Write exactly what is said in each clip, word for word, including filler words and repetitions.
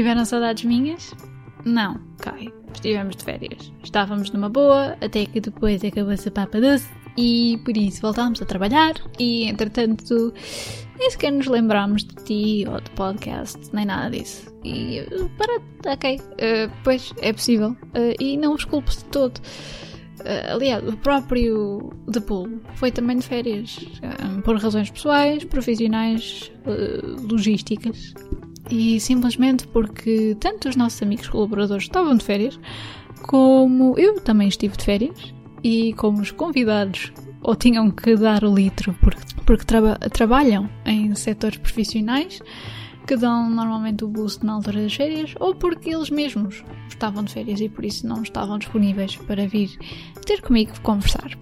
Tiveram saudades minhas? Não, Kai. Estivemos de férias. Estávamos numa boa, até que depois acabou-se a papa doce e por isso voltámos a trabalhar e, entretanto, nem sequer nos lembrámos de ti ou de podcast, nem nada disso. E, para, ok, uh, pois, é possível. Uh, e não os culpo de todo. Uh, aliás, o próprio The Pool foi também de férias, uh, por razões pessoais, profissionais, uh, logísticas. E simplesmente porque tanto os nossos amigos colaboradores estavam de férias, como eu também estive de férias, e como os convidados ou tinham que dar o litro porque, porque traba- trabalham em setores profissionais que dão normalmente o boost na altura das férias, ou porque eles mesmos estavam de férias e por isso não estavam disponíveis para vir ter comigo conversar.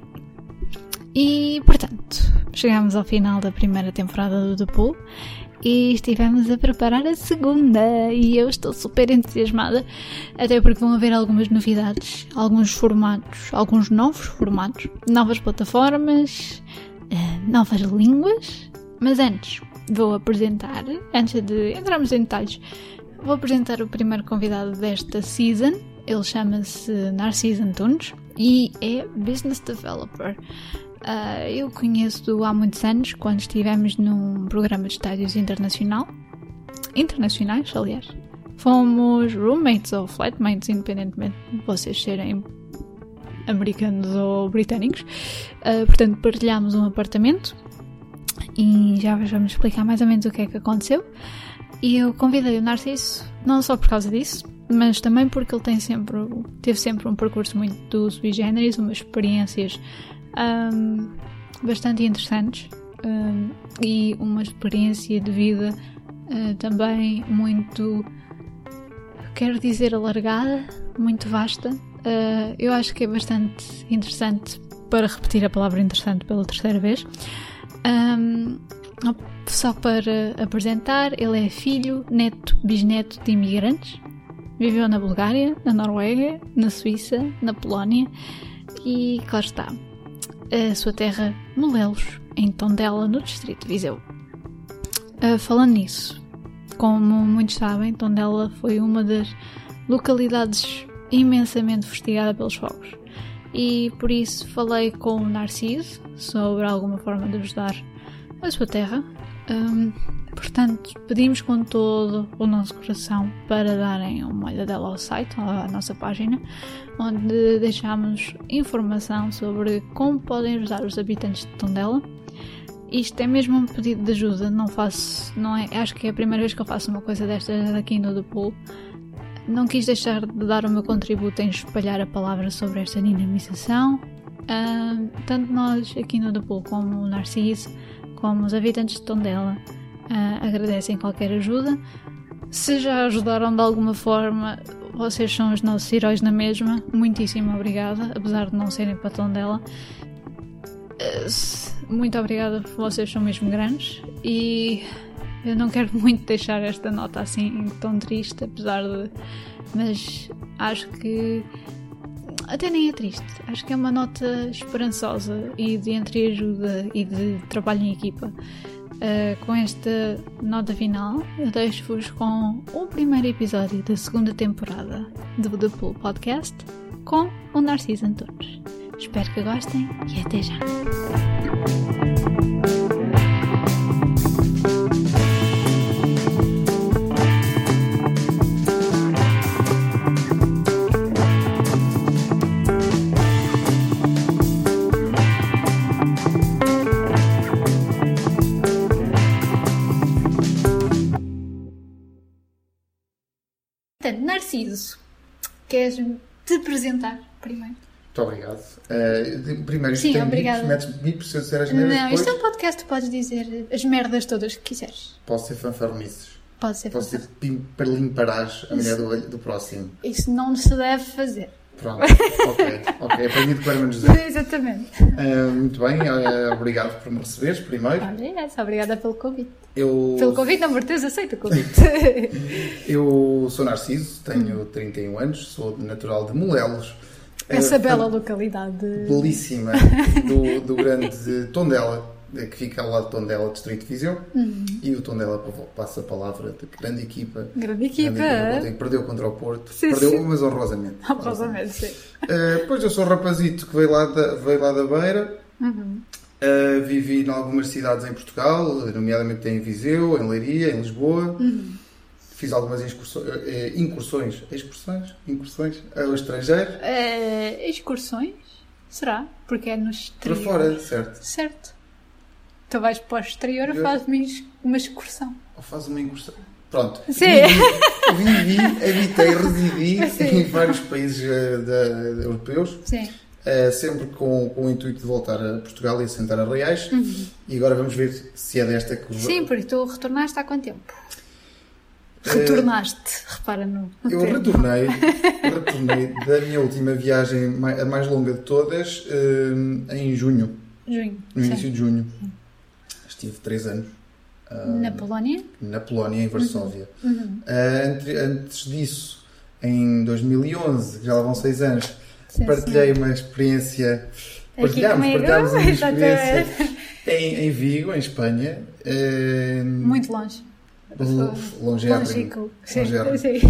E, portanto, chegámos ao final da primeira temporada do The Pool e estivemos a preparar a segunda e eu estou super entusiasmada, até porque vão haver algumas novidades, alguns formatos, alguns novos formatos, novas plataformas, novas línguas, mas antes vou apresentar, antes de entrarmos em detalhes, vou apresentar o primeiro convidado desta season. Ele chama-se Narciso Antunes e é Business Developer. Uh, eu conheço-o há muitos anos, quando estivemos num programa de estádios internacional, internacionais, aliás. Fomos roommates ou flatmates, independentemente de vocês serem americanos ou britânicos. Uh, portanto, partilhámos um apartamento e já vamos explicar mais ou menos o que é que aconteceu. E eu convidei o Narciso, não só por causa disso, mas também porque ele tem sempre, teve sempre um percurso muito sui generis, umas experiências Um, bastante interessantes um, e uma experiência de vida uh, também muito, quero dizer, alargada, muito vasta. Uh, eu acho que é bastante interessante, para repetir a palavra interessante pela terceira vez. Um, só para apresentar, ele é filho, neto, bisneto de imigrantes. Viveu na Bulgária, na Noruega, na Suíça, na Polónia e, claro está, a sua terra, Molelos, em Tondela, no distrito de Viseu. Uh, falando nisso, como muitos sabem, Tondela foi uma das localidades imensamente fustigada pelos fogos. E por isso falei com o Narciso sobre alguma forma de ajudar a sua terra. Um, portanto, pedimos com todo o nosso coração para darem uma olhadela ao site, à nossa página, onde deixamos informação sobre como podem ajudar os habitantes de Tondela. Isto é mesmo um pedido de ajuda, não faço, não é, acho que é a primeira vez que eu faço uma coisa destas aqui no The Pool. Não quis deixar de dar o meu contributo em espalhar a palavra sobre esta dinamização. Uh, tanto nós aqui no The Pool como o Narciso, como os habitantes de Tondela, uh, agradecem qualquer ajuda. Se já ajudaram de alguma forma, vocês são os nossos heróis na mesma. Muitíssimo obrigada, apesar de não serem para Tondela. Uh, muito obrigada, vocês são mesmo grandes. E eu não quero muito deixar esta nota assim tão triste, apesar de... Mas acho que... Até nem é triste. Acho que é uma nota esperançosa e de entreajuda e de trabalho em equipa. Uh, com esta nota final, eu deixo-vos com o primeiro episódio da segunda temporada do The Pool Podcast com o Narciso Antunes. Espero que gostem e até já! Portanto, Narciso, queres te apresentar primeiro? Muito obrigado. Uh, primeiro, isto Sim, tem obrigada. metes bip se eu disser as merdas. Não, depois... isto é um podcast, tu podes dizer as merdas todas que quiseres. Posso ser fanfarronices. Pode ser Posso fanfarronices. ser pim, para limparás a mulher do, do próximo. Isso não se deve fazer. Pronto, ok, ok. Aprendi de Coelho José. Exatamente. Uh, muito bem, uh, obrigado por me receberes primeiro. Olha, essa, obrigada pelo convite. Eu... Pelo convite, não, por teres aceito o convite. Eu sou Narciso, tenho trinta e um anos, sou natural de Molelos. Essa uh, bela localidade. Belíssima, do, do grande Tondela. que fica ao lado de Tondela, Distrito de Viseu, uhum. e o Tondela passa a palavra de grande equipa. Grande equipa. Grande equipa. Perdeu contra o Porto. Sim, perdeu, sim. mas honrosamente. Honrosamente, sim. Uh, depois eu sou um rapazito que veio lá da, veio lá da Beira. Uhum. Uh, vivi em algumas cidades em Portugal, nomeadamente em Viseu, em Leiria, em Lisboa. Uhum. Fiz algumas excursões, uh, incursões, excursões, incursões ao estrangeiro. Uh, excursões? Será? Porque é no exterior. Para fora, certo. Certo. Tu vais para o exterior e fazes uma excursão. Ou fazes uma incursão. Pronto. Sim. Vivi, vivi habitei, residi Sim. em vários países uh, da, da, europeus. Sim. Uh, sempre com, com o intuito de voltar a Portugal e assentar a Reais. Uhum. E agora vamos ver se é desta que... Sim, porque tu retornaste há quanto tempo? Retornaste, uh, repara no, no Eu tempo. retornei, retornei da minha última viagem, a mais longa de todas, uh, em junho. Junho. No início Sim. de junho. Estive três anos. Uh, na Polónia? Na Polónia, em Varsóvia. Uhum. Uhum. Uh, entre, antes disso, em dois mil e onze, já lá vão seis anos, sim, partilhei sim. uma experiência... Partilhámos, partilhámos uma experiência em, em Vigo, em Espanha. Uh, Muito longe. Longérrimo. Sim, sim.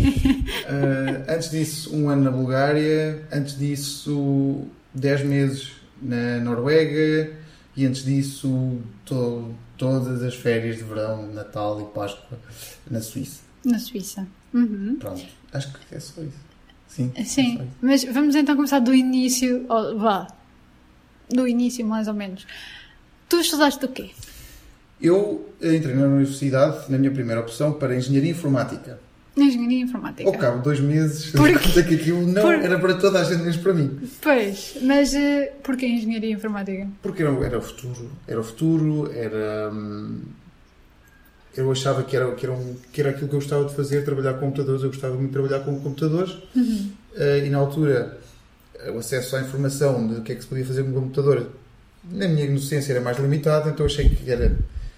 Uh, antes disso, um ano na Bulgária. Antes disso, dez meses na Noruega. E antes disso, to, todas as férias de verão, Natal e Páscoa na Suíça. Na Suíça. Uhum. Pronto, acho que é só isso. Sim, Sim. É só isso. Mas vamos então começar do início. Oh, vá. Do início, mais ou menos. Tu estudaste o quê? Eu entrei na universidade, na minha primeira opção, para Engenharia Informática. Engenharia Informática. Ao cabo de dois meses, Porque... que aquilo não Por... era para toda a gente, menos para mim. Pois, mas uh, porquê Engenharia Informática? Porque era, era o futuro. Era o futuro, era... Hum, eu achava que era, que, era um, que era aquilo que eu gostava de fazer, trabalhar com computadores. Eu gostava muito de trabalhar com computadores. Uhum. Uh, e na altura, o acesso à informação do que é que se podia fazer com um computador, na minha inocência, era mais limitado. Então achei que era...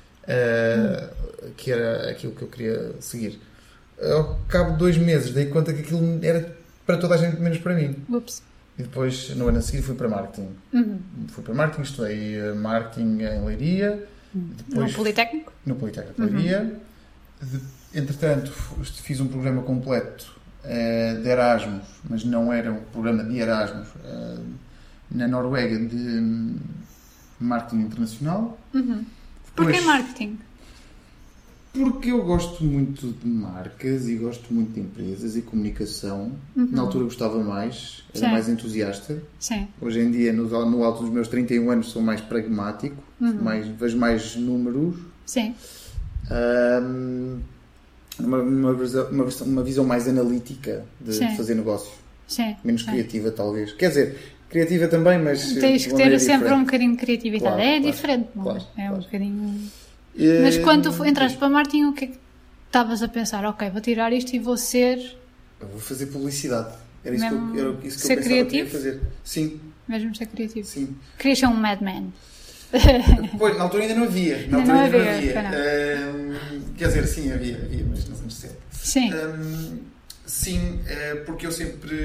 Uh, que era aquilo que eu queria seguir. Ao cabo de dois meses dei conta que aquilo era para toda a gente menos para mim. Ups. E depois, no ano a seguir, fui para marketing. Uhum. Fui para marketing, estudei marketing em Leiria. Depois, no Politécnico? No Politécnico de Leiria. Uhum. De, entretanto, fiz um programa completo uh, de Erasmus, mas não era um programa de Erasmus, uh, na Noruega, de marketing internacional. Uhum. Porquê marketing? Porque eu gosto muito de marcas e gosto muito de empresas e comunicação. Uhum. Na altura gostava mais, era Sim. mais entusiasta. Sim. Hoje em dia, no, no alto dos meus trinta e um anos, sou mais pragmático, uhum. mais, vejo mais números. Sim. Um, uma, uma, visão, uma, visão, uma visão mais analítica de, de fazer negócios. Sim. Menos Sim. criativa, talvez. Quer dizer, criativa também, mas... Tens que ter sempre diferente. Um bocadinho de criatividade. Claro, é claro, diferente, não claro, é? É claro. um bocadinho... Mas quando tu entraste para marketing, o que é que estavas a pensar? Ok, vou tirar isto e vou ser... Eu vou fazer publicidade. Era isso Mesmo que eu, era isso que ser eu pensava criativo? que ia fazer. Sim. Mesmo ser criativo? Sim. Querias ser um madman? Pois, na altura ainda não havia. Na ainda altura não ainda havia. não havia. Uh, quer dizer, sim, havia, havia, mas nos anos sessenta. Sim. Um, sim, é porque eu sempre,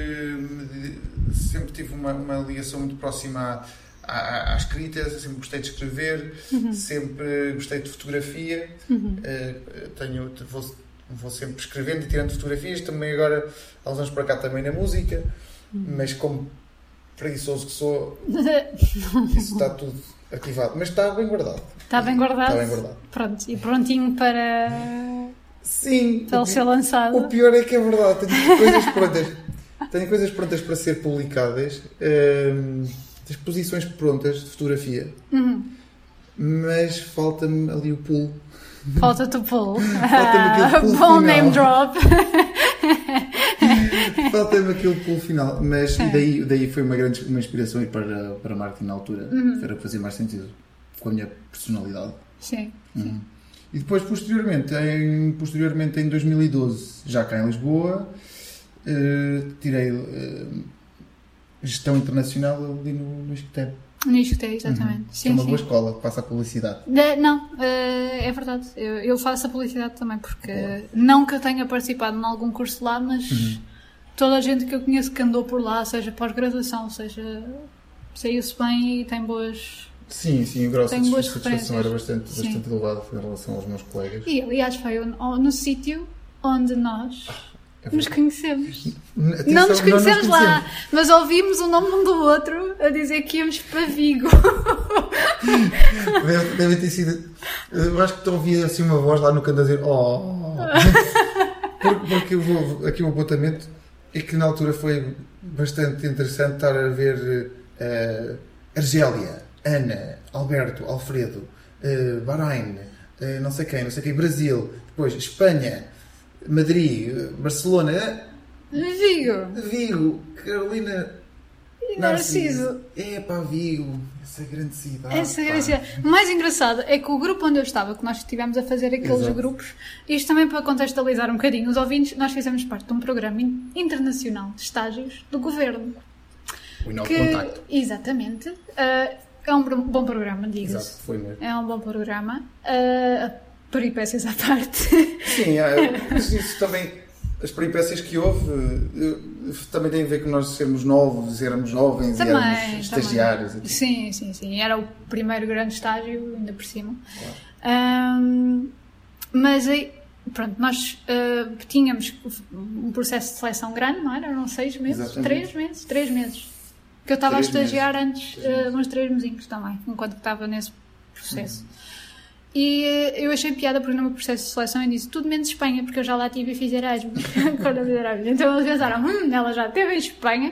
sempre tive uma, uma ligação muito próxima à... À, à escrita, sempre gostei de escrever, uhum. sempre gostei de fotografia, uhum. uh, tenho, vou, vou sempre escrevendo e tirando fotografias, também agora, há uns anos para cá, também na música, uhum. mas como preguiçoso que sou, isso está tudo ativado, mas está bem guardado. Está bem guardado? Está bem guardado. Pronto, e prontinho para, Sim, para ele ser lançado. O pior é que é verdade, tenho coisas prontas, tenho coisas prontas para ser publicadas, um, exposições prontas de fotografia, uhum. mas falta-me ali o pulo. Falta-te o pulo. Falta-me aquele pulo Bom final. name drop. Falta-me aquele pulo final. Mas é. daí, daí foi uma grande uma inspiração para, para marketing na altura. Uhum. Era fazer mais sentido com a minha personalidade. Sim. Uhum. E depois, posteriormente em, posteriormente, em dois mil e doze, já cá em Lisboa, uh, tirei... Uh, Gestão Internacional ali no, no Isqueté. No Isqueté, exatamente. Uhum. Sim, é uma sim. boa escola que passa a publicidade. De, não, uh, é verdade. Eu, eu faço a publicidade também, porque Boa. Não que eu tenha participado em algum curso lá, mas uhum. toda a gente que eu conheço que andou por lá, seja pós-graduação, seja saiu-se bem e tem boas, Sim, sim, o grau de Tenho boas satisfação era bastante, referências. bastante elevado em relação aos meus colegas. E aliás foi no, no sítio onde nós É nos verdade. conhecemos. Atenção, Não nos conhecemos nos lá, mas ouvimos o nome um do outro a dizer que íamos para Vigo. Deve, deve ter sido. Eu acho que te ouvi assim uma voz lá no canto a dizer oh. Porque, porque eu vou, aqui o apontamento é que na altura foi bastante interessante estar a ver uh, Argélia, Ana, Alberto, Alfredo, uh, Bahrein, uh, não sei quem, não sei quem, Brasil, depois Espanha, Madrid, uh, Barcelona, Vigo. Vigo, Carolina. E Narciso. É pá, Vigo, essa grande cidade. Essa pá. grande cidade. O mais engraçado é que o grupo onde eu estava, que nós estivemos a fazer aqueles Exato. grupos, isto também para contextualizar um bocadinho os ouvintes, nós fizemos parte de um programa in- internacional de estágios do governo. O novo Que, contacto. exatamente. Uh, é um br- bom programa, diga-se. Exato, foi mesmo. É um bom programa. Uh, peripécias à parte. Sim, é, mas isso também, as peripécias que houve, eh, também tem a ver com nós sermos novos, éramos jovens Também, e éramos estagiários. também. Sim, sim, sim. Era o primeiro grande estágio, ainda por cima. Claro. Um, mas aí, pronto, nós uh, tínhamos um processo de seleção grande, não era? Eram seis meses? Exatamente. Três meses? Três meses. Que eu estava a Três estagiar meses. antes, Três meses. uh, uns três mesinhos também, enquanto que estava nesse processo. E uh, eu achei piada porque no meu processo de seleção eu disse tudo menos Espanha, porque eu já lá tive e fiz Erasmus. Quando eu fiz Erasmus. Então eles pensaram, hum, ela já esteve em Espanha,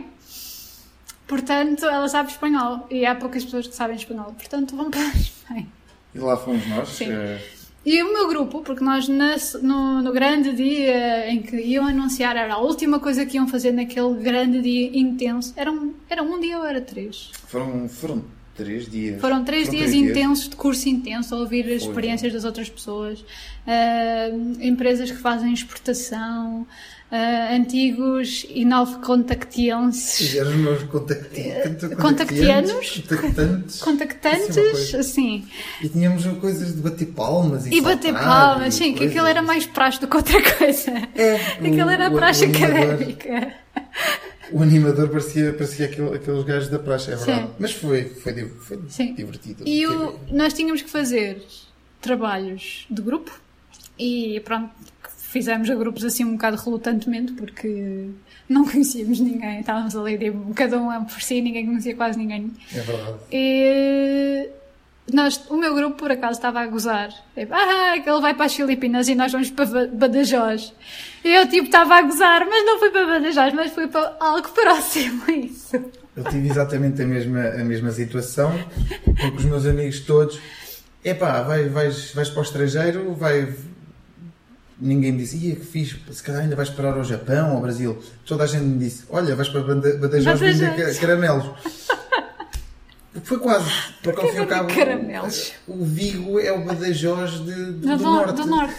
portanto ela sabe espanhol. E há poucas pessoas que sabem espanhol, portanto vão para a Espanha. E lá fomos nós. Sim. eh, E o meu grupo, porque nós nesse- no, no grande dia em que iam anunciar, era a última coisa que iam fazer naquele grande dia intenso, era um, era um dia ou era três? foram, foram três dias. Foram três Foram dias três intensos, de curso intenso, a ouvir as Foi. experiências das outras pessoas, ah, empresas que fazem exportação, ah, antigos e novos-contactienses, Fizeram os meus contacti- contactianos? contactantes. contactantes, Isso é uma coisa. assim, E tínhamos coisas de bater palmas e, e bater saltar palmas, e sim, que coisas. aquilo era mais praxe do que outra coisa. É, Aquilo era a o- o- praxe o animador- académica. O animador parecia, parecia aquele, aqueles gajos da praxe, é verdade. Sim. Mas foi, foi, di- foi Sim. divertido. E o, nós tínhamos que fazer trabalhos de grupo e pronto, fizemos a grupos assim um bocado relutantemente porque não conhecíamos ninguém, estávamos ali tipo, cada um por si, ninguém conhecia quase ninguém. É verdade. E nós, o meu grupo por acaso estava a gozar, tipo, ah, que ele vai para as Filipinas e nós vamos para Ba- Badajoz. E eu tipo estava a gozar, mas não fui para Badajoz, mas fui para algo próximo a isso. Eu tive exatamente a mesma, a mesma situação, porque os meus amigos todos, epá, vai, vais, vais para o estrangeiro, vai... Ninguém me disse, ia que fixe, se calhar ainda vais parar ao Japão, ao Brasil. Toda a gente me disse, olha, vais para Bada- Badajoz vender Badajoz. ca- caramelos. Foi quase, porque ao fim e ao cabo, caramelos? o Vigo é o Badajoz de, de- Do, do, no- Norte. do Norte.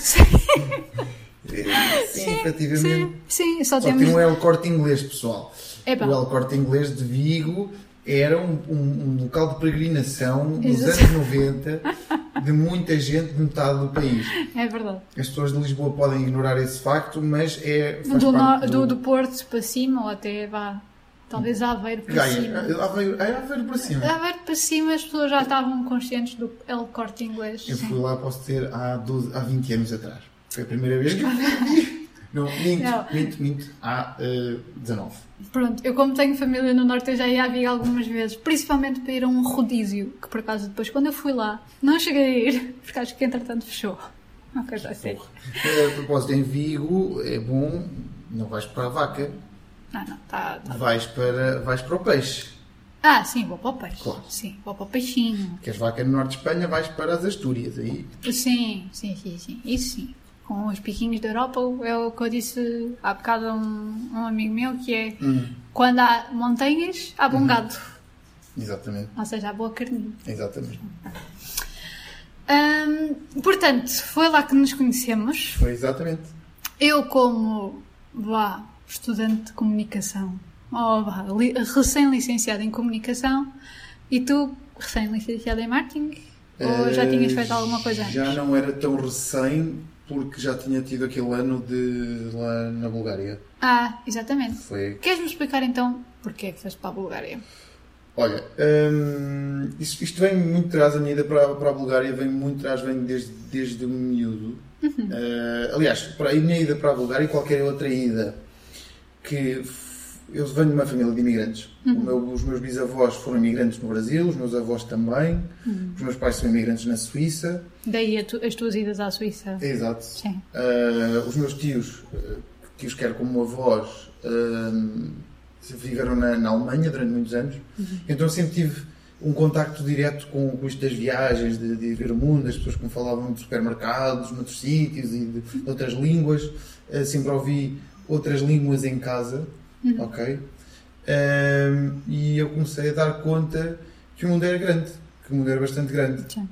É, Sim, efetivamente. Sim, sim, só Só que temos... não é o Corte Inglês, pessoal. Epá. O El Corte Inglês de Vigo era um, um- um local de peregrinação nos Exato. anos noventa de muita gente de metade do país. É verdade. As pessoas de Lisboa podem ignorar esse facto, mas é. faz Do, parte no- do, do Porto para cima ou até vá, talvez Aveiro para Gaia, cima. Aveiro, é Aveiro para cima. Aveiro para cima as pessoas já estavam conscientes do El Corte Inglês. Eu sim. fui lá, posso ter, há, doze, há vinte anos atrás. Foi a primeira vez que eu fui. Não, minto, Não. minto, minto. Há uh, dezanove. Pronto, eu como tenho família no Norte, eu já ia a Vigo algumas vezes, principalmente para ir a um rodízio, que por acaso depois, quando eu fui lá, não cheguei a ir, porque acho que entretanto fechou. Uma coisa assim. A propósito, em Vigo é bom, não vais para a vaca, Ah, não, tá, tá. vais para, vais para o peixe. Ah, sim, vou para o peixe. Claro. Sim, vou para o peixinho. Queres vaca no norte de Espanha, vais para as Astúrias. Aí. Sim, sim, sim, sim. Isso sim. Com os piquinhos da Europa, é o que eu disse há bocado a um, um amigo meu, que é Hum, quando há montanhas, há bom gado. exatamente, Ou seja, há boa carninha. exatamente. Hum, portanto, foi lá que nos conhecemos. Foi exatamente. Eu como, vá, estudante de comunicação, ou vá, li- recém-licenciada em comunicação, e tu, recém-licenciada em marketing, ou já Eh, tinhas feito alguma coisa antes? Já não era tão recém, porque já tinha tido aquele ano de lá na Bulgária. Ah, exatamente. Foi. Queres-me explicar então porquê é que foste para a Bulgária? Olha, hum, isto, isto vem muito atrás, a minha ida para, para a Bulgária vem muito atrás, vem desde, desde miúdo. Uhum. Uh, aliás, para a minha ida para a Bulgária e qualquer outra ida que... Eu venho de uma família de imigrantes. Uhum. Meu, os meus bisavós foram imigrantes no Brasil, os meus avós também. Uhum. Os meus pais são imigrantes na Suíça. Daí tu, as tuas idas à Suíça. Exato. Sim. Uh, os meus tios, tios que eram como avós, uh, viveram na, na Alemanha durante muitos anos. Uhum. Então eu sempre tive um contacto direto com, com isto das viagens, de, de ver o mundo, as pessoas que me falavam de supermercados, noutros sítios e de, de outras línguas. Uh, sempre ouvi outras línguas em casa. Uhum. Ok? Um, e eu comecei a dar conta que o mundo era grande, que o mundo era bastante grande. Uh,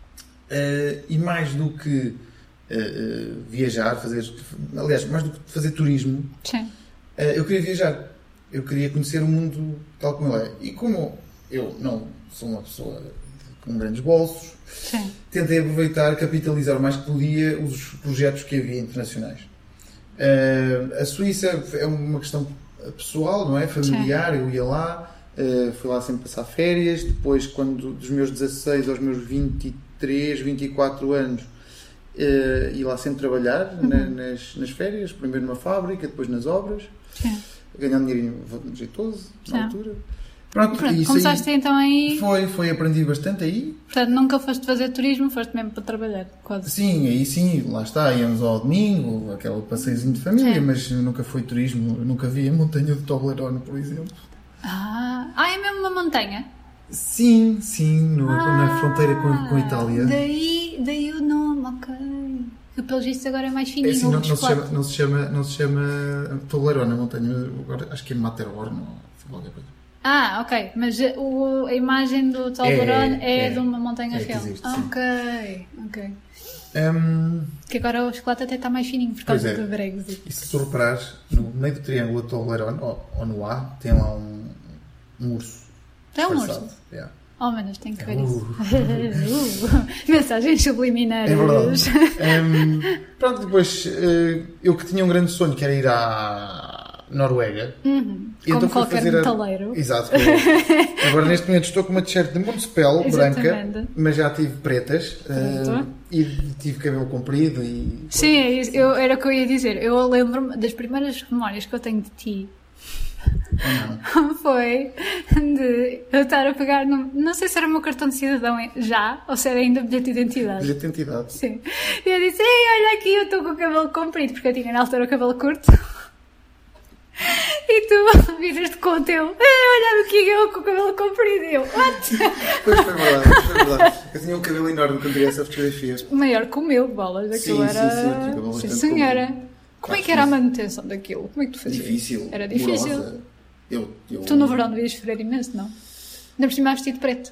e mais do que uh, viajar, fazer, aliás, mais do que fazer turismo, uh, eu queria viajar. Eu queria conhecer o mundo tal como ele é. E como eu não sou uma pessoa com grandes bolsos, Sim. tentei aproveitar, capitalizar o mais que podia os projetos que havia internacionais. Uh, a Suíça é uma questão pessoal, não é? Familiar. Sim. Eu ia lá, uh, fui lá sempre passar férias. Depois, quando dos meus dezasseis aos meus vinte e três, vinte e quatro anos, uh, ia lá sempre trabalhar uhum. na, nas, nas férias, primeiro numa fábrica, depois nas obras, Sim. ganhando dinheirinho jeitoso na Sim. altura. Pronto, Pronto isso começaste aí, então aí... Foi, foi, aprendi bastante aí. Portanto, nunca foste fazer turismo, foste mesmo para trabalhar, quase. Sim, aí sim, lá está, íamos ao domingo, aquele passeiozinho de família, sim. mas nunca foi turismo, eu nunca vi a montanha de Toblerone, por exemplo. Ah, ah é mesmo uma montanha? Sim, sim, no, ah, na fronteira com, com a Itália. Daí, daí o nome, ok. Que pelo visto agora é mais fininho. É assim, não, não, se chama, não, se chama, não se chama Toblerone a montanha, agora acho que é Matterhorn ou qualquer coisa. Ah, ok, mas o, a imagem do Toblerone é, é, é de uma montanha é real. Existe, ok, ok. Um, que agora o chocolate até está mais fininho por causa é. do Brexit. E se tu reparares, no meio do triângulo do Toblerone, ou, ou no A, tem lá um, um urso. Tem um urso? Yeah. Oh, menos tenho que ver uh. isso. uh. Mensagens subliminares. É verdade. Um, pronto, depois eu que tinha um grande sonho, que era ir à Noruega. Uhum. Como então qualquer metaleiro. A... Exato. Agora neste momento estou com uma t-shirt de Montespel branca, mas já tive pretas uh, e tive cabelo comprido e... Sim, é isso. Eu, era o que eu ia dizer. Eu lembro-me das primeiras memórias que eu tenho de ti. Não. Foi de eu estar a pegar no, não sei se era o meu cartão de cidadão já ou se era ainda bilhete de identidade. Bilhete de identidade. Sim. E eu disse, ei, olha aqui, eu estou com o cabelo comprido, porque eu tinha na altura o cabelo curto. E tu viras-te com o teu, olha aqui eu com o cabelo comprido. E eu, what? Pois foi verdade, foi verdade. Eu tinha um cabelo enorme quando tirei essa fotografia. Maior que o meu, bolas. Aquilo sim, era. Sim, sim, sim, cabelo sim senhora. Como, como é que era a manutenção daquilo? Como é que tu fazias? Difícil. Era difícil. Eu, eu... Tu no verão devias sofrer imenso, não? Ainda por cima vestido preto.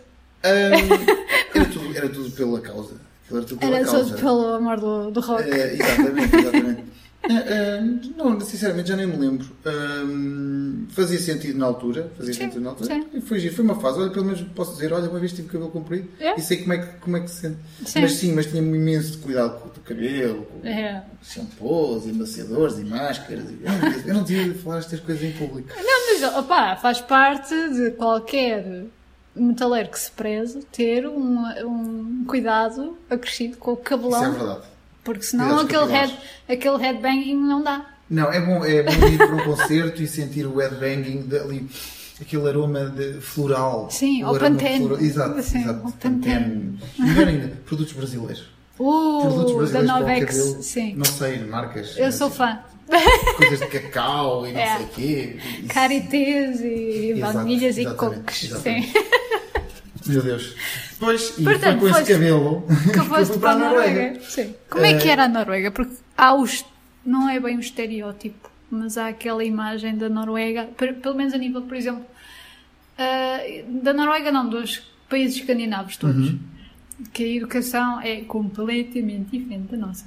Um, era, tudo, era tudo pela causa. Era tudo pela era causa. Tudo pelo amor do, do rock. Uh, exatamente, exatamente. Uh, uh, não, sinceramente já nem me lembro. Uh, fazia sentido na altura. Fazia sim, sentido na altura. Sim. E foi giro, foi uma fase. Olha, pelo menos posso dizer, olha, uma vez tive cabelo comprido é? e sei como é que, como é que se sente. Sim. Mas sim, mas tinha imenso cuidado com o cabelo, com é. shampoos, e maciadores e máscaras. E, eu não tinha de falar estas coisas em público. Não, mas opá, faz parte de qualquer metaleiro que se preze ter um, um cuidado acrescido com o cabelão. Isso é verdade. Porque senão aquele, head, aquele headbanging não dá. Não, é bom, é bom ir para um concerto e sentir o headbanging ali, aquele aroma de floral. Sim, o Pantene. Exato, sim, exato. O Pantene. Melhor ainda, produtos brasileiros. Uh, produtos brasileiros da Novex, cabelo, sim. Não sei, marcas. Eu sou fã. Coisas de cacau e não é. sei o quê. Carités e baunilhas e cocos. Sim. Meu Deus. Pois, e portanto, foi com esse cabelo que eu fui para a Noruega. Noruega. Sim. Como é que era a Noruega? Porque há os, não é bem um estereótipo, mas há aquela imagem da Noruega, pelo menos a nível, por exemplo, uh, da Noruega não, dos países escandinavos todos, uhum. que a educação é completamente diferente da nossa.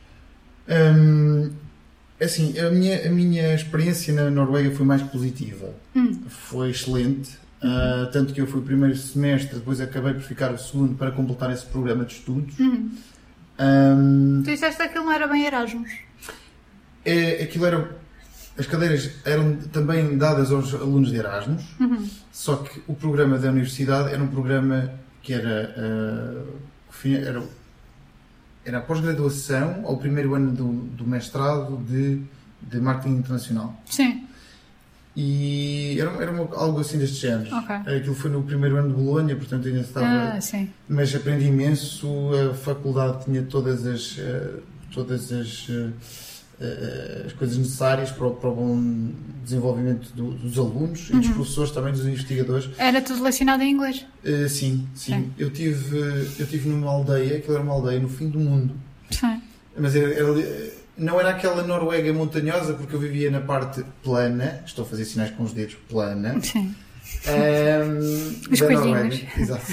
Hum, assim, a minha, a minha experiência na Noruega foi mais positiva. Hum. Foi excelente. Uh, tanto que eu fui o primeiro semestre, depois acabei por ficar o segundo para completar esse programa de estudos. Uhum. Um, tu disseste que aquilo não era bem Erasmus? É, aquilo era as cadeiras eram também dadas aos alunos de Erasmus, uhum. Só que o programa da universidade era um programa que era, uh, era, era a pós-graduação ao primeiro ano do, do mestrado de, de marketing internacional. Sim. E era, era uma, algo assim deste género. Okay. Aquilo foi no primeiro ano de Bolonha, portanto ainda estava... Ah, sim. Mas aprendi imenso, a faculdade tinha todas as, todas as, as coisas necessárias para o, para o bom desenvolvimento do, dos alunos e dos uhum. professores, também dos investigadores. Era tudo relacionado em inglês? Uh, sim, sim. sim. Eu tive, eu tive numa aldeia, aquilo era uma aldeia no fim do mundo. Sim. Mas era... era não era aquela Noruega montanhosa, porque eu vivia na parte plana, estou a fazer sinais com os dedos, plana. Sim. Um, Os da coelhinhos. Noruega, exato.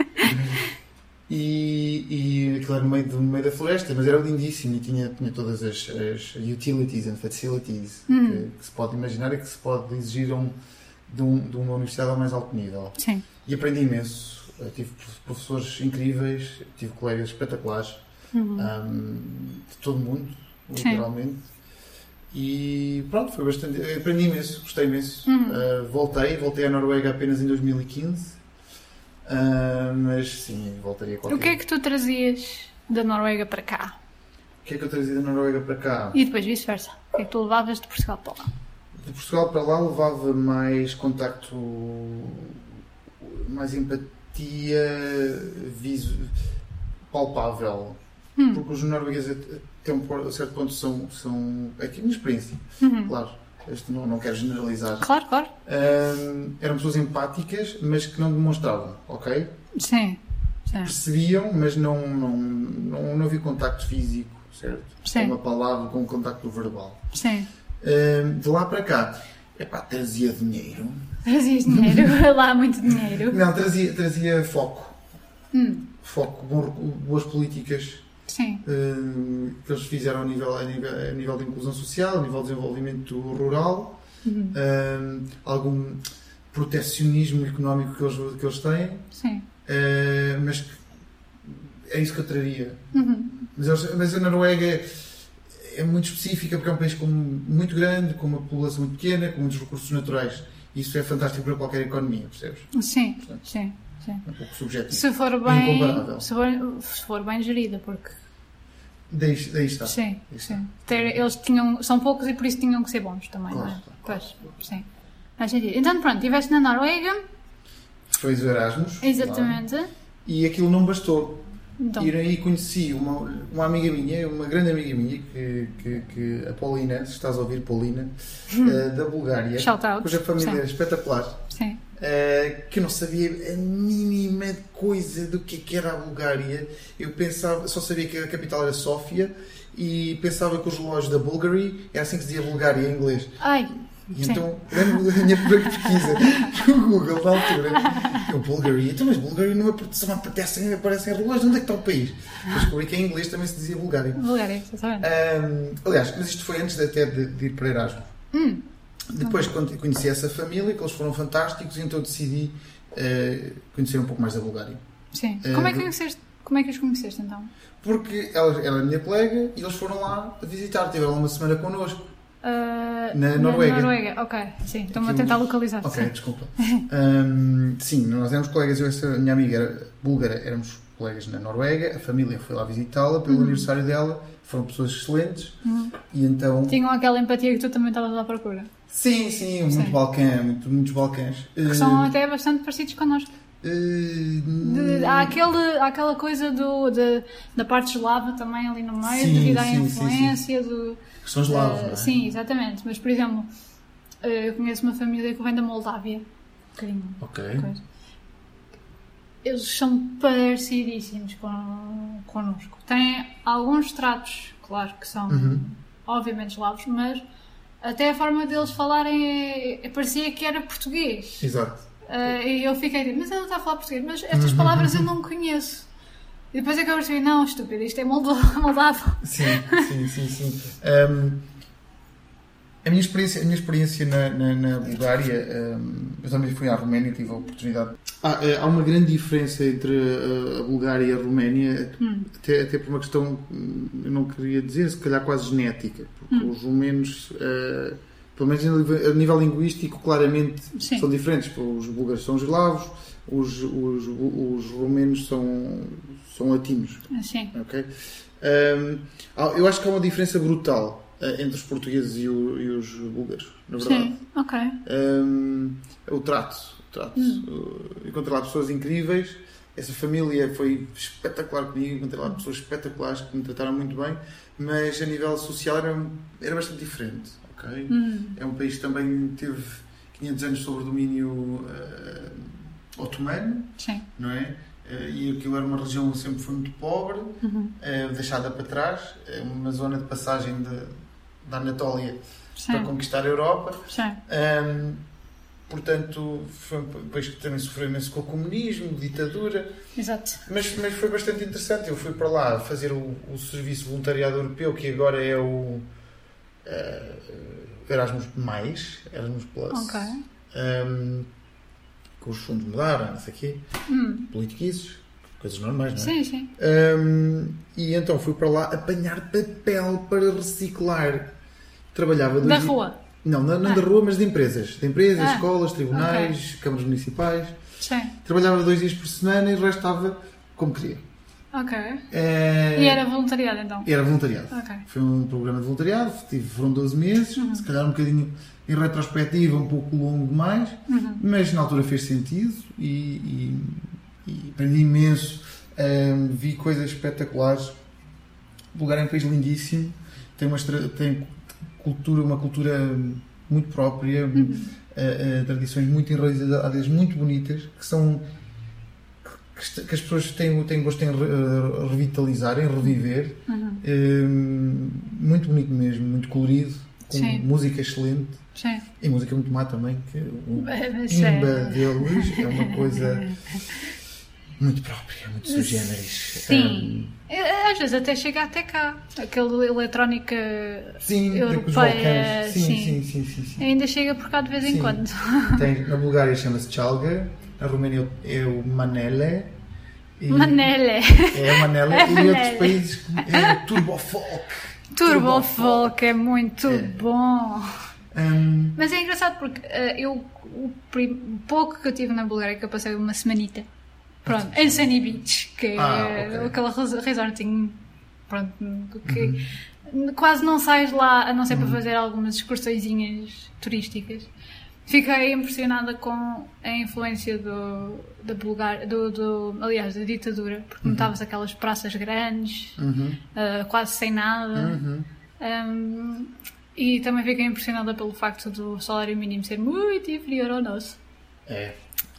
e, e aquilo era no meio, no meio da floresta, mas era lindíssimo e tinha, tinha todas as, as utilities and facilities hum. que, que se pode imaginar e que se pode exigir um, de, um, de uma universidade ao mais alto nível. Sim. E aprendi imenso. Eu tive professores incríveis, tive colegas espetaculares uhum. um, de todo o mundo. Literalmente. Sim. E pronto, foi bastante. Aprendi imenso, gostei imenso. Uhum. Uh, voltei, voltei à Noruega apenas em dois mil e quinze. Uh, mas sim, voltaria a qualquer. O que é que tu trazias da Noruega para cá? O que é que eu trazia da Noruega para cá? E depois vice-versa. O que é que tu levavas de Portugal para lá? De Portugal para lá levava mais contacto, mais empatia visu, palpável. Hum. Porque os noruegueses até um certo ponto são, são aqui a minha experiência, uhum. claro, este não, não quero generalizar. Claro, claro. Um, eram pessoas empáticas, mas que não demonstravam, ok? Sim. Sim. Percebiam, mas não, não, não, não havia contacto físico, certo? Sim. Com uma palavra, com um contacto verbal. Sim. Um, de lá para cá, epá, trazia dinheiro. Trazias dinheiro? Lá há muito dinheiro. Não, trazia, trazia foco. Hum. Foco, bom, boas políticas. Sim. Uh, que eles fizeram a nível, a, nível, a nível de inclusão social, a nível de desenvolvimento rural, uhum. uh, algum protecionismo económico que eles, que eles têm. Sim. Uh, mas é isso que eu traria. Uhum. Mas, eles, mas a Noruega é muito específica porque é um país com, muito grande, com uma população muito pequena, com muitos recursos naturais. Isso é fantástico para qualquer economia, percebes? Sim, Portanto, sim. Sim. Um pouco subjetivo. Se for bem, se for, se for bem gerida, porque... Daí, daí está. Sim, daí sim. Ter, eles tinham, são poucos e por isso tinham que ser bons também, claro, não é? Claro, pois, claro. Sim. Faz sentido. Então pronto, estiveste na Noruega. Foi o Erasmus. Exatamente. Lá, e aquilo não bastou. Então. E aí conheci uma, uma amiga minha, uma grande amiga minha, que, que, que a Paulina, se estás a ouvir, Paulina, uh, da Bulgária. Shout out. Cuja família sim. é espetacular. Sim. Uh, que eu não sabia a mínima coisa do que, que era a Bulgária. Eu pensava, só sabia que a capital era Sófia e pensava que os relógios da Bulgari era assim que se dizia Bulgária em inglês. Ai, e então, lembro da minha primeira pesquisa no Google, na altura, eu Bulgari, então, mas Bulgari não aparecem, aparecem, aparecem relógios, onde é que está o país? Depois descobri que em inglês também se dizia Bulgária. Bulgária, exatamente. Um, aliás, mas isto foi antes de, até de, de ir para Erasmus. Hum. Depois quando conheci essa família, que eles foram fantásticos, então decidi uh, conhecer um pouco mais da Bulgária. Sim. Uh, como, é que conheceste, como é que os conheceste então? Porque ela era a minha colega e eles foram lá a visitar, tiveram lá uma semana connosco. Uh, na Noruega. Na Noruega, ok. Sim, estou-me a tentar localizar. Ok, sim. desculpa. um, sim, nós éramos colegas, eu e essa minha amiga era búlgara, éramos colegas na Noruega, a família foi lá visitá-la pelo uhum. aniversário dela, foram pessoas excelentes uhum. e então... Tinham aquela empatia que tu também estavas à procura. Sim, sim, muito sim. Balcã, muito, muitos Balcãs. Que uh, são até bastante parecidos connosco. Uh, de, há, aquele, há aquela coisa do, de, da parte eslava também ali no meio, sim, devido à sim, influência sim, sim. do... Que são eslavos, uh, não é? Sim, exatamente. Mas, por exemplo, uh, eu conheço uma família que vem da Moldávia. Um bocadinho. Ok. Coisa. Eles são parecidíssimos con, connosco. Têm alguns tratos, claro, que são uhum. obviamente eslavos, mas até a forma deles falarem é, é, parecia que era português. Exato. Uh, e eu fiquei tipo, mas ele não está a falar português, mas estas palavras eu não conheço. E depois é que eu percebi, não, estúpido, isto é moldavo. Sim, sim, sim, sim. Um, a minha experiência, a minha experiência na, na, na Bulgária, um, eu também fui à Roménia, tive a oportunidade. Ah, há uma grande diferença entre a Bulgária e a Roménia, hum. até, até por uma questão, eu não queria dizer, se calhar quase genética, porque hum. os romenos uh, pelo menos a nível linguístico, claramente Sim. são diferentes. Os búlgaros são eslavos, os, os, os romenos são, são latinos. Sim. Okay? Um, eu acho que há uma diferença brutal uh, entre os portugueses e, o, e os búlgaros, na verdade. Sim, ok. Um, o trato. O trato. Hum. Uh, encontrei lá pessoas incríveis. Essa família foi espetacular comigo. Encontrei lá pessoas espetaculares que me trataram muito bem. Mas a nível social era, era bastante diferente. Okay? Hum. É um país que também teve quinhentos anos sob domínio uh, otomano. Sim. Não é? Uh, e aquilo era uma região que sempre foi muito pobre, Uhum. uh, deixada para trás, uh, uma zona de passagem de, da Anatólia Sim. para conquistar a Europa. Sim. Um, portanto, foi um país que também sofreu imenso com o comunismo, ditadura, Exato. mas, mas foi bastante interessante. Eu fui para lá fazer o, o serviço voluntariado europeu, que agora é o uh, Erasmus mais, Erasmus Plus. Ok. Um, com os fundos mudaram, não sei o quê, Hum. politiquices, coisas normais, não é? Sim, sim. Um, e então fui para lá apanhar papel para reciclar. Trabalhava dois Da di- rua. Não, não, não Ah. da rua, mas de empresas. De empresas, Ah. escolas, tribunais, câmaras municipais. Sim. Trabalhava dois dias por semana e o resto estava como queria. Ok. Eh, E era voluntariado então? Era voluntariado. Ok. Foi um programa de voluntariado, tive, foram doze meses, Uhum. se calhar um bocadinho em retrospectiva, um pouco longo demais, Uhum. mas na altura fez sentido e, e, e aprendi imenso, hum, vi coisas espetaculares. O Bulgária é um país lindíssimo, tem uma, estra- tem cultura, uma cultura muito própria, Uhum. uh, uh, tradições muito enraizadas, muito bonitas, que são que, est- que as pessoas têm, têm gosto em re- uh, revitalizar, em reviver. Uhum. Hum, muito bonito mesmo, muito colorido, com Sim. música excelente Sim. e música muito má também, que o Mas timba é- deles é uma coisa muito própria, muito sui generis. Sim. É, às vezes até chega até cá. Aquela eletrónica Hum, sim, com os europeia. Balcãs. Sim, sim. sim, sim, sim, sim. Ainda chega por cá de vez em Sim. quando. Tem, na Bulgária chama-se Chalga, na Roménia é o Manele. E Manele. É o Manele. É E em outros Manele. países é o Turbo Folk. Turbo Folk é muito É. bom. Hum, Mas é engraçado porque eh, eu, o prim- o pouco que eu tive na Bulgária, que eu passei uma semanita, pronto, em Sunny Beach, que é Ah, ok. aquela res- resortinho, pronto, que quase não sais lá, a não ser para fazer algumas excursõezinhas turísticas. Fiquei impressionada com a influência do, da Bulgária, do, do, aliás, da ditadura, porque notava-se aquelas praças grandes, uhum, eh, quase sem nada. uhum. Um, e também fiquei impressionada pelo facto do salário mínimo ser muito inferior ao nosso. É.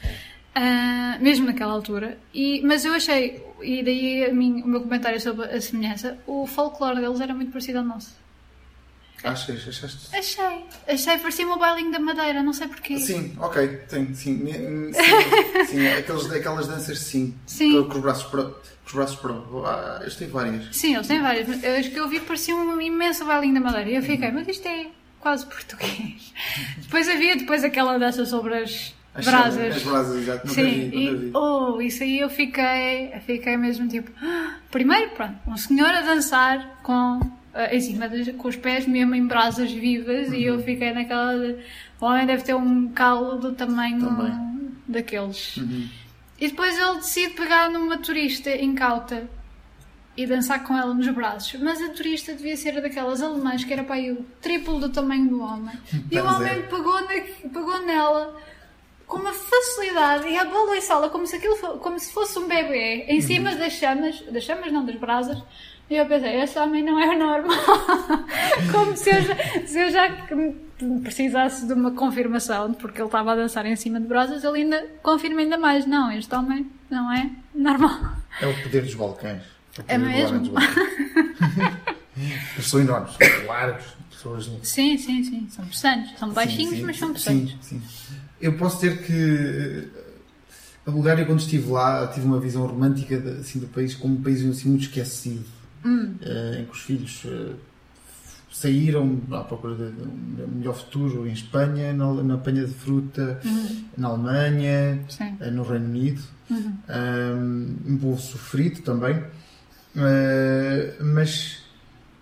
Uh, mesmo naquela altura. E, mas eu achei, e daí a mim, o meu comentário sobre a semelhança, o folclore deles era muito parecido ao nosso. Achas? Achaste? Achei. Achei, parecia o bailinho da Madeira, não sei porquê. Sim, ok, tem, sim, sim, sim, sim, aqueles, aquelas danças sim, Sim. Com, com os braços para, com os braços para, ah, este tem várias. Sim, eles têm várias. mas As que eu vi parecia um imenso bailinho da Madeira. E eu fiquei, mas isto é quase português. Depois havia depois aquela dança sobre as As brasas. As brasas, exato, nunca Sim, vi, nunca e vi. oh, isso aí eu fiquei, fiquei mesmo tipo. "Ah!" Primeiro, pronto, um senhor a dançar com, ah, em cima das- com os pés mesmo em brasas vivas e Uhum. eu fiquei naquela. De, o homem deve ter um calo do tamanho Também. daqueles. Uhum. E depois ele decide pegar numa turista incauta e dançar com ela nos braços. Mas a turista devia ser daquelas alemãs que era para aí o triplo do tamanho do homem. E o Pois é. homem pegou, na, pegou nela com uma facilidade e a balançá-la como se aquilo fo- como se fosse um bebê em cima das chamas, das chamas não, das brasas. E eu pensei, esse homem não é normal. Como se eu, já, se eu já precisasse de uma confirmação, porque ele estava a dançar em cima de brasas, ele ainda confirma ainda mais. Não, este homem não é normal. É o poder dos Balcãs. o poder É mesmo? dos Balcãs. Eles são enormes, são largos, pessoas. Sim, sim, sim. São possantes. São baixinhos, Sim, sim, mas são sim, possantes. sim, sim. Eu posso dizer que eh, a Bulgária, quando estive lá, tive uma visão romântica de- assim, do país como um país assim, muito esquecido, Hum. eh, em que os filhos eh, saíram à procura de de um melhor futuro em Espanha, na, na apanha de fruta, Uhum. na Alemanha, Sim. eh, no Reino Unido. Uhum. Um, um povo sofrido também, uh, mas tu,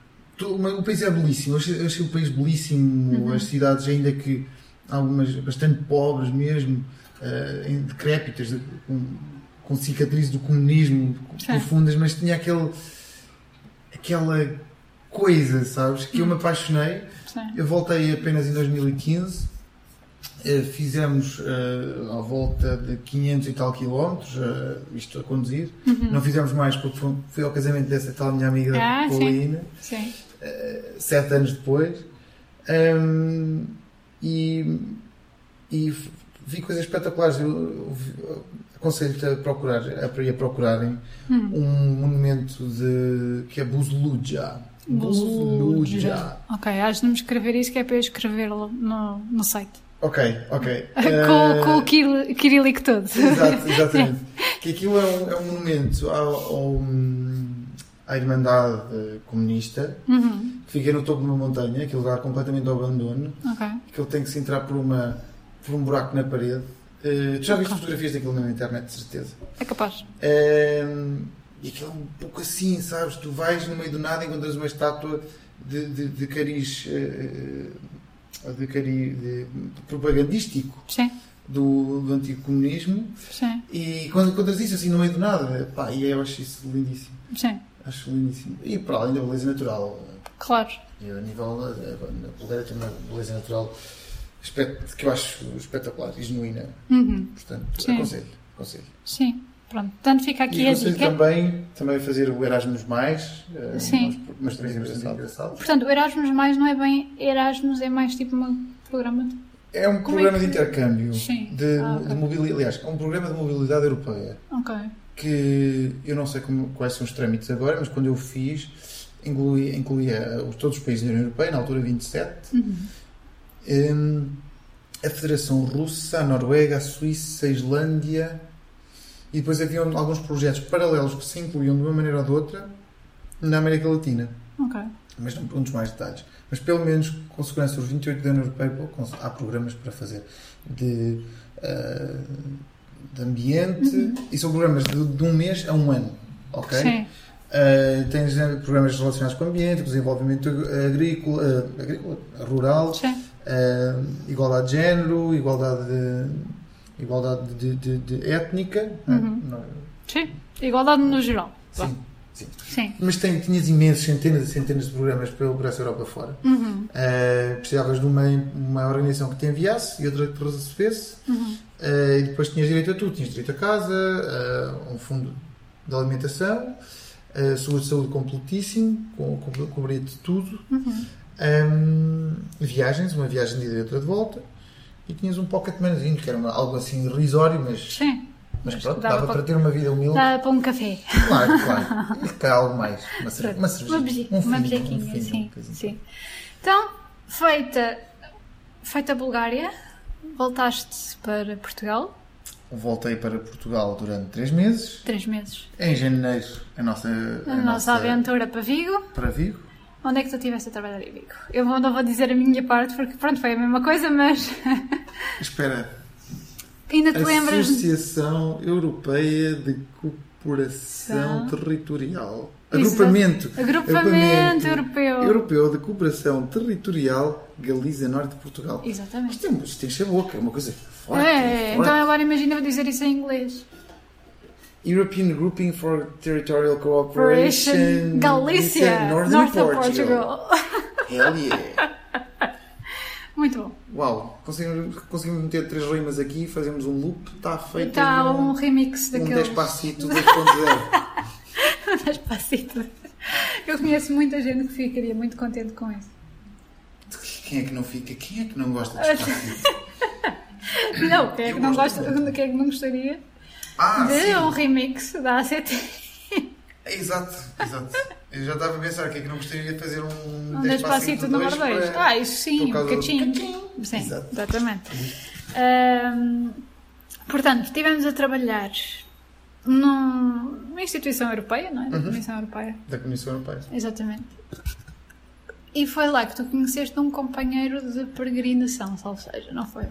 o país é belíssimo, eu achei, eu achei o país belíssimo, uhum. As cidades ainda que algumas bastante pobres mesmo, uh, decrépitas, de, com, com cicatrizes do comunismo Sim. profundas, mas tinha aquele, aquela coisa, sabes, que eu me apaixonei. Sim. Eu voltei apenas em dois mil e quinze, uh, fizemos uh, à volta de quinhentos e tal quilómetros, uh, isto a conduzir, uhum. Não fizemos mais porque fui, fui ao casamento dessa tal minha amiga ah, Paulina, sim. Sim. Uh, sete anos depois, um, e, e vi coisas espetaculares. Eu, eu, eu aconselho-te a procurar, a ir a procurarem hum. um monumento de, que é Buzluja. Buzluja. Ok, has de me escrever isso que é para eu escrevê-lo no, no site. Ok, ok. com, uh, com o kiril, kirílico todo. Exato, exatamente. Que aquilo é um, é um monumento ao, ao, à Irmandade Comunista, uhum. que fica no topo de uma montanha, aquilo vai completamente ao abandono. Okay. Aquilo tem que se entrar por, uma, por um buraco na parede. Uh, tu já viste okay. fotografias daquilo na internet, de certeza? É capaz. Uh, e aquilo é um pouco assim, sabes? Tu vais no meio do nada e encontras uma estátua de, de, de cariz, uh, de cariz de, de propagandístico Sim. Do, do antigo comunismo. Sim. E quando encontras isso assim no meio do nada, pá, e eu acho isso lindíssimo. Sim. Acho lindíssimo. E para além da beleza natural. Claro. E a nível da Bulgária tem uma beleza natural que eu acho espetacular e genuína. Uhum. Portanto, Sim. aconselho, aconselho. Sim, pronto. Portanto, fica aqui e a aconselho dica. também, também fazer o Erasmus Mais, Sim. uma experiência bastante engraçada. Portanto, o Erasmus Mais não é bem Erasmus, é mais tipo um programa de... É um Como programa é que... de intercâmbio. Sim. De, ah, okay. de mobilidade. Aliás, é um programa de mobilidade europeia. Ok. Que eu não sei como, quais são os trâmites agora, mas quando eu fiz, incluía, incluía todos os países da União Europeia, na altura vinte e sete. Uhum. Um, a Federação Russa, a Noruega, a Suíça, a Islândia, e depois haviam alguns projetos paralelos que se incluíam de uma maneira ou de outra na América Latina. Ok. Mas não pergunto mais detalhes. Mas pelo menos com segurança os vinte e oito da União Europeia há programas para fazer de, uh, de ambiente uhum. e são programas de, de um mês a um ano. Ok? Sim. Uh, tens programas relacionados com o ambiente, com desenvolvimento agrícola, uh, agrícola rural, uh, igualdade de género, igualdade de, igualdade de, de, de étnica. Uhum. Não, sim, igualdade no geral. Sim, sim. sim. Mas tem, tinhas imensos, centenas e centenas de programas pelo Brasil Europa fora. Uhum. Uh, precisavas de uma, uma organização que te enviasse e outra que te recebesse. Uhum. Uh, e depois tinhas direito a tudo. Tinhas direito a casa, uh, um fundo de alimentação, Uh, seguro de saúde completíssimo, com, com, cobria-te tudo. Uhum. Um, viagens, uma viagem de ida e outra de volta, e tinhas um pocket moneyzinho, que era uma, algo assim irrisório, mas, Sim. mas, mas pronto, dava para, para ter uma vida humilde. Dava para um café. Claro, claro. E para algo mais. Uma, cerve- uma cervejinha. Uma, uma bejequinha, um sim, sim. Então, feita, feita a Bulgária, voltaste para Portugal. Voltei para Portugal durante três meses. Três meses. Em janeiro, a nossa... A, a nossa, nossa aventura para Vigo. Para Vigo. Onde é que tu estiveste a trabalhar em Vigo? Eu não vou dizer a minha parte, porque pronto, foi a mesma coisa, mas... Espera. Ainda te lembras... Associação Europeia de Cooperação São... Territorial. Agrupamento. Agrupamento, Agrupamento Europeu. Europeu de Cooperação Territorial Galiza Norte de Portugal. Exatamente. Isto, tem, isto enche a boca, é uma coisa forte. É, forte. Então agora imagina eu dizer isso em inglês. European Grouping for Territorial Cooperation Galícia, North, North of Portugal. Portugal. Hell yeah. Muito bom. Uau, conseguimos, conseguimos meter três rimas aqui, fazemos um loop, está feito. Está um, um remix daqueles. Um Despacito dois ponto zero. Despacito. Eu conheço muita gente que ficaria muito contente com isso. Quem é que não fica? Quem é que não gosta de Despacito? Não, quem é que não gosta? Quem é que não gostaria ah, de sim. um remix da A C T? Exato, exato. Eu já estava a pensar quem é que não gostaria de fazer um, um Despacito no Mardois. Para... Ah, isso sim, um bocadinho. Sim, exato. Exatamente. Um, portanto, estivemos a trabalhar num, numa instituição europeia, não é? Da uhum. Comissão Europeia. Da Comissão Europeia. Exatamente. E foi lá que tu conheceste um companheiro de peregrinação, salvo seja, não foi?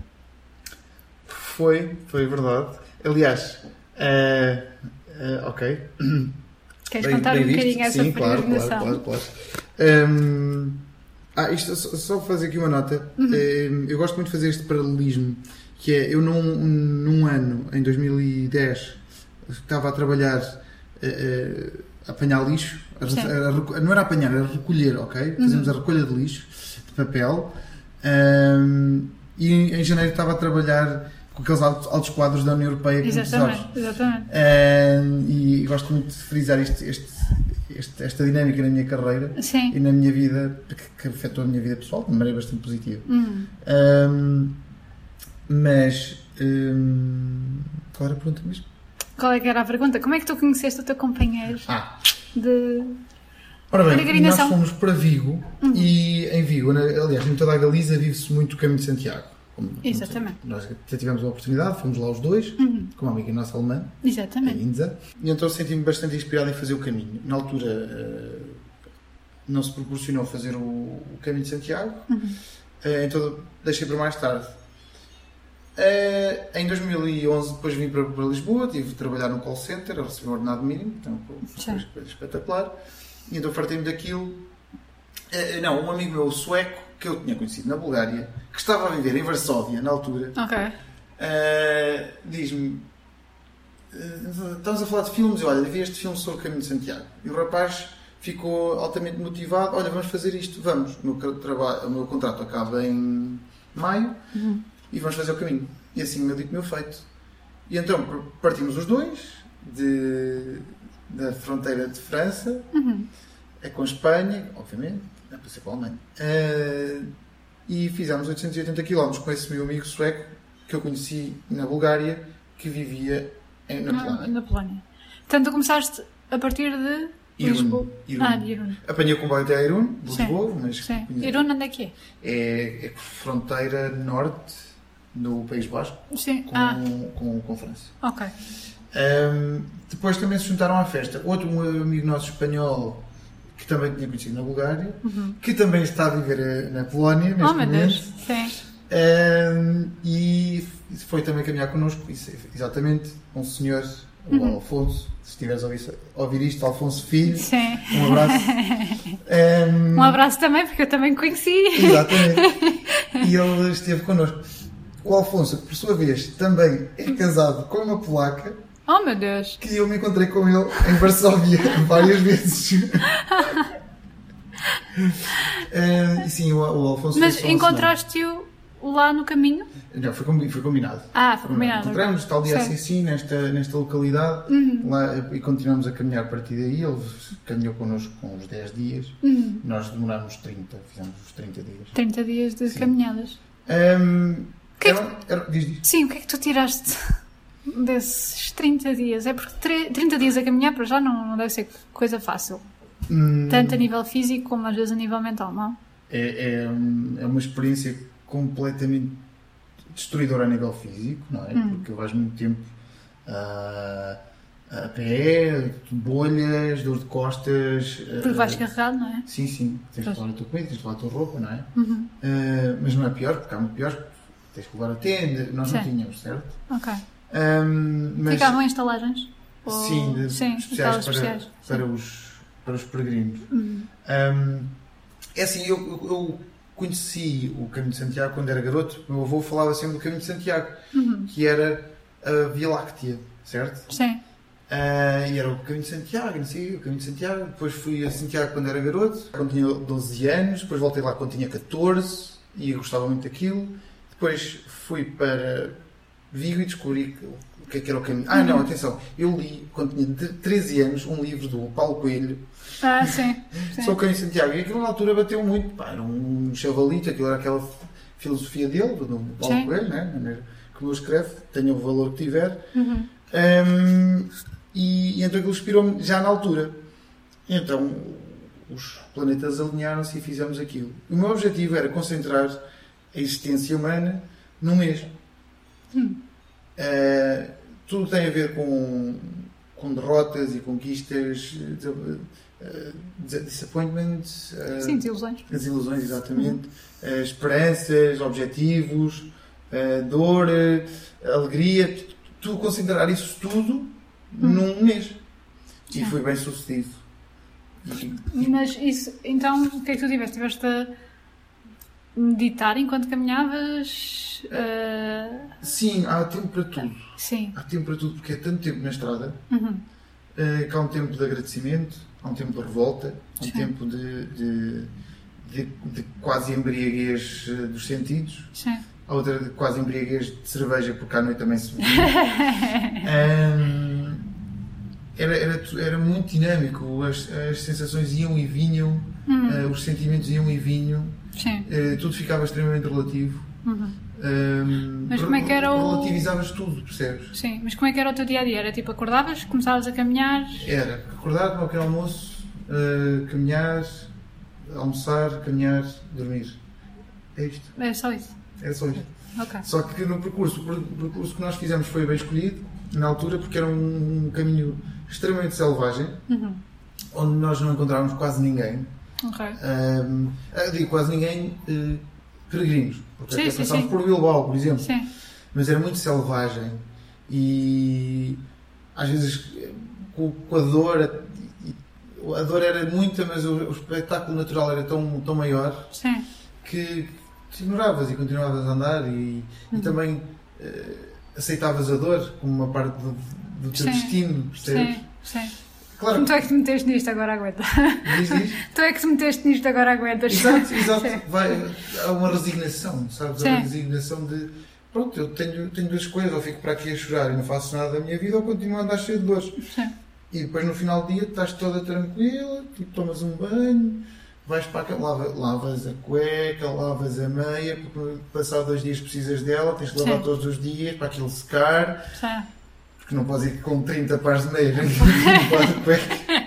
Foi, foi verdade. Aliás, uh, uh, ok. Queres bem, contar bem um bocadinho essa Sim, peregrinação? Claro, claro, claro, Um, ah, isto, só, só fazer aqui uma nota. Uhum. Um, eu gosto muito de fazer este paralelismo, que é, eu num, num ano, em dois mil e dez, estava a trabalhar uh, uh, a apanhar lixo, a, a, a, não era apanhar, era recolher, ok? Fazíamos uhum. a recolha de lixo, de papel, um, e em, em janeiro estava a trabalhar com aqueles altos, altos quadros da União Europeia. Exatamente, exatamente. Um, e gosto muito de frisar este, este, este, esta dinâmica na minha carreira. Sim. E na minha vida, que, que afetou a minha vida pessoal de maneira bastante positiva. Uhum. Um, mas, um, qual era a pergunta mesmo? Qual é que era a pergunta? Como é que tu conheceste o teu companheiro ah. de Ora bem, nós fomos para Vigo uhum. e em Vigo, aliás, em toda a Galiza vive-se muito o Caminho de Santiago. Como, Exatamente. Como nós até tivemos uma oportunidade, fomos lá os dois, uhum. com uma amiga nossa alemã, Exatamente. a Inza, e então senti-me bastante inspirado em fazer o caminho. Na altura uh, não se proporcionou fazer o, o Caminho de Santiago, uhum. uh, então deixei para mais tarde. Uh, em dois mil e onze depois vim para, para Lisboa, tive de trabalhar no call center, recebi um ordenado mínimo, então foi coisa espetacular, e então fartei-me daquilo. Uh, não, um amigo meu sueco, que eu tinha conhecido na Bulgária, que estava a viver em Varsóvia na altura, okay. uh, diz-me, uh, estamos a falar de filmes, e olha, vi este filme sobre o Caminho de Santiago, e o rapaz ficou altamente motivado, olha, vamos fazer isto, vamos, o meu, trabalho, o meu contrato acaba em maio, uhum. e vamos fazer o caminho. E assim, meu dito, meu feito. E então partimos os dois de, da fronteira de França, uhum. é com a Espanha, obviamente, é para ser com a Alemanha, uh, e fizemos oitocentos e oitenta quilómetros com esse meu amigo sueco que eu conheci na Bulgária, que vivia em, na Polónia. Na Polónia. Portanto, tu começaste a partir de Lisboa. Irun. Ah, de Irun. Apanhei o comboio até a Irun, de Lisboa, Sim. mas... Sim. Irun onde é que é? É, é fronteira norte do País Basco, Sim. Com, ah. com, com França. Ok. Um, depois também se juntaram à festa outro um amigo nosso espanhol, que também tinha conhecido na Bulgária, uhum. que também está a viver na Polónia neste oh, momento. Meu Deus. Sim. Um, e foi também caminhar connosco, exatamente, um senhor, o uhum. Alfonso, se estiveres a ouvir, a ouvir isto, Alfonso Filho, Sim. um abraço. Um, um abraço também, porque eu também conheci. Exatamente. E ele esteve connosco. O Alfonso, que por sua vez também é casado com uma polaca. Oh meu Deus! Que eu me encontrei com ele em Varsóvia várias vezes. uh, sim, o, o Alfonso. Mas encontraste-o lá no caminho? Não, foi, combi- foi combinado. Ah, foi combinado. Encontramos tal dia assim, assim, nesta, nesta localidade, uhum. lá, e continuamos a caminhar a partir daí. Ele caminhou connosco com uns dez dias, uhum. nós demorámos trinta, fizemos os trinta dias. trinta dias de sim. caminhadas. Um, que era, é que... era, diz, diz. Sim, o que é que tu tiraste desses trinta dias? É porque trinta dias a caminhar para já não, não deve ser coisa fácil. Hum, Tanto a nível físico como às vezes a nível mental, não? É, é, é uma experiência completamente destruidora a nível físico, não é? Hum. Porque vais muito tempo a, a pé, bolhas, dor de costas. Porque vais carregado, não é? Sim, sim. Tens de levar a tua comida, tens de levar a tua roupa, não é? Uhum. Uh, mas não é pior, porque há muito pior. Tens que levar a tenda. Nós sim. não tínhamos, certo? Ok. Um, mas... Ficavam em estalagens? Ou... Sim, de, sim, especiais, para, especiais para, os, para os peregrinos. Uhum. Um, é assim, eu, eu, eu conheci o Caminho de Santiago quando era garoto. O meu avô falava sempre do Caminho de Santiago, uhum. que era a Via Láctea, certo? Sim. Uh, e era o Caminho de Santiago, não sei, o Caminho de Santiago. Depois fui a Santiago quando era garoto, quando tinha doze anos. Depois voltei lá quando tinha catorze e eu gostava muito daquilo. Depois fui para Vigo e descobri que, o que é que era o caminho. Ah, não, atenção, eu li, quando tinha treze anos, um livro do Paulo Coelho. Ah, sim. sim. Sobre o Caminho de Santiago. E aquilo na altura bateu muito. Pá, era um chavalito, aquilo era aquela filosofia dele, do Paulo sim. Coelho, né? Como ele escreve, tenha o valor que tiver. Uhum. Um, e, e então aquilo inspirou-me já na altura. E então os planetas alinharam-se e fizemos aquilo. O meu objetivo era concentrar a existência humana no mês. Hum. Uh, tudo tem a ver com, com derrotas e conquistas, uh, disappointments, uh, sim, desilusões. As ilusões, exatamente, uhum. uh, esperanças, objetivos, uh, dor, uh, alegria, tu, tu concentrar isso tudo hum. num mês. E fui bem sucedido. Mas isso, então, o que é que tu tiveste? Tiveste a meditar enquanto caminhavas? Uh... Sim, há tempo para tudo. Sim. Há tempo para tudo, porque é tanto tempo na estrada, uhum. uh, que há um tempo de agradecimento, há um tempo de revolta, há um Sim. tempo de, de, de, de quase embriaguez uh, dos sentidos. Sim. Há outra de quase embriaguez de cerveja, porque à noite também se bebia. um, era, era, era muito dinâmico, as, as sensações iam e vinham, uhum. uh, os sentimentos iam e vinham, uh, tudo ficava extremamente relativo. Uhum. Um, mas como é que era o... Relativizavas tudo, percebes? Sim, mas como é que era o teu dia-a-dia? Era tipo, acordavas, começavas a caminhar? Era, acordar, tomar um pequeno almoço, uh, caminhar, almoçar, caminhar, dormir. É isto. É só isso? Era só isto. Okay. Só que no percurso, o percurso que nós fizemos foi bem escolhido, na altura, porque era um, um caminho extremamente selvagem, uhum. onde nós não encontrávamos quase ninguém. Ok. Um, eu digo quase ninguém, uh, peregrinos. Porque sim, até sim, passámos sim. por Bilbao, por exemplo. Sim. Mas era muito selvagem e às vezes com, com a dor, a dor era muita, mas o, o espetáculo natural era tão, tão maior sim. que te ignoravas e continuavas a andar e, uhum. e também uh, aceitavas a dor como uma parte do, do teu sim. destino, percebes? Sim, sim. Claro. Tu é que te meteste nisto, agora aguenta. Diz, diz? Tu é que te meteste nisto, agora aguentas. Exato, exato. Vai, há uma resignação, sabes? Sim. Há uma resignação de, pronto, eu tenho, tenho duas coisas, ou fico para aqui a chorar e não faço nada da minha vida, ou continuo a andar cheio de dores. Sim. E depois no final do dia estás toda tranquila, tu tomas um banho, vais para a lava, lavas a cueca, lavas a meia, porque passado dois dias precisas dela, tens que lavar Sim. todos os dias para aquilo secar. Sim. Porque não podes ir com trinta pares de meias, não podes de cueca.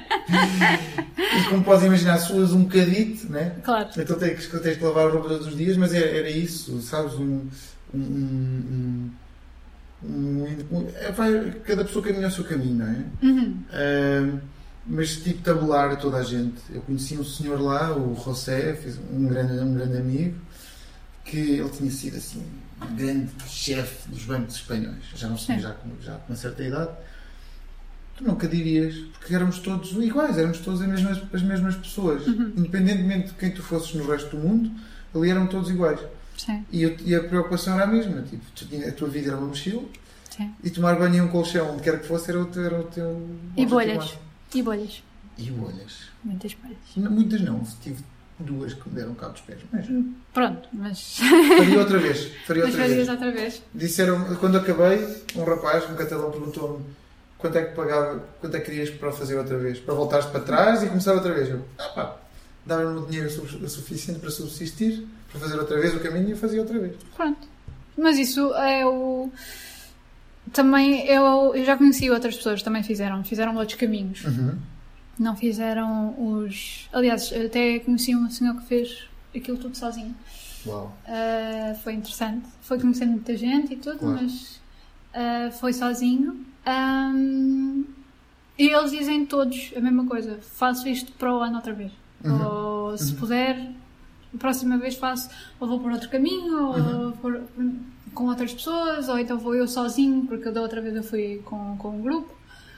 E como podes imaginar, suas um bocadito, né? Claro. Então tens que, tens que lavar a roupa todos os dias, mas era, era isso, sabes? Um, um, um, um, um, é, vai, cada pessoa caminha o seu caminho, não é? Uhum. Uh, mas tipo tabular a toda a gente. Eu conheci um senhor lá, o José, um grande, um grande amigo, que ele tinha sido assim, um grande chefe dos bancos espanhóis. Já não sei, já com, já com uma certa idade. Tu nunca dirias, porque éramos todos iguais, éramos todas as mesmas, as mesmas pessoas. Uhum. Independentemente de quem tu fosses no resto do mundo, ali eram todos iguais. Sim. E, eu, e a preocupação era a mesma. Tipo, tu, a tua vida era uma mochila. Sim. E tomar banho em um colchão, onde quer que fosse, era o teu... Era o teu e bolhas. E bolhas. E bolhas. Muitas bolhas. Não, muitas não. Tive duas que me deram cabo dos pés. Mas... Pronto, mas... Faria outra vez. Faria outra mas vez. outra vez. Disseram, quando acabei, um rapaz, um catalão, perguntou-me quanto é que pagava, quanto é que querias para fazer outra vez? Para voltares para trás e começar outra vez? Eu, ah pá, dava-me o dinheiro suficiente para subsistir, para fazer outra vez o caminho e eu fazia outra vez. Pronto. Mas isso é o... Também eu, eu já conheci outras pessoas que também fizeram, fizeram outros caminhos. Uhum. Não fizeram os... Aliás, até conheci um senhor que fez aquilo tudo sozinho. Uau. Uh, foi interessante. Foi conhecendo muita gente e tudo, claro. Mas uh, foi sozinho. Um, e eles dizem todos a mesma coisa. Faço isto para o ano outra vez. Uhum. Ou se uhum. puder, a próxima vez faço, ou vou por outro caminho, ou uhum. por, com outras pessoas, ou então vou eu sozinho, porque da outra vez eu fui com, com um grupo.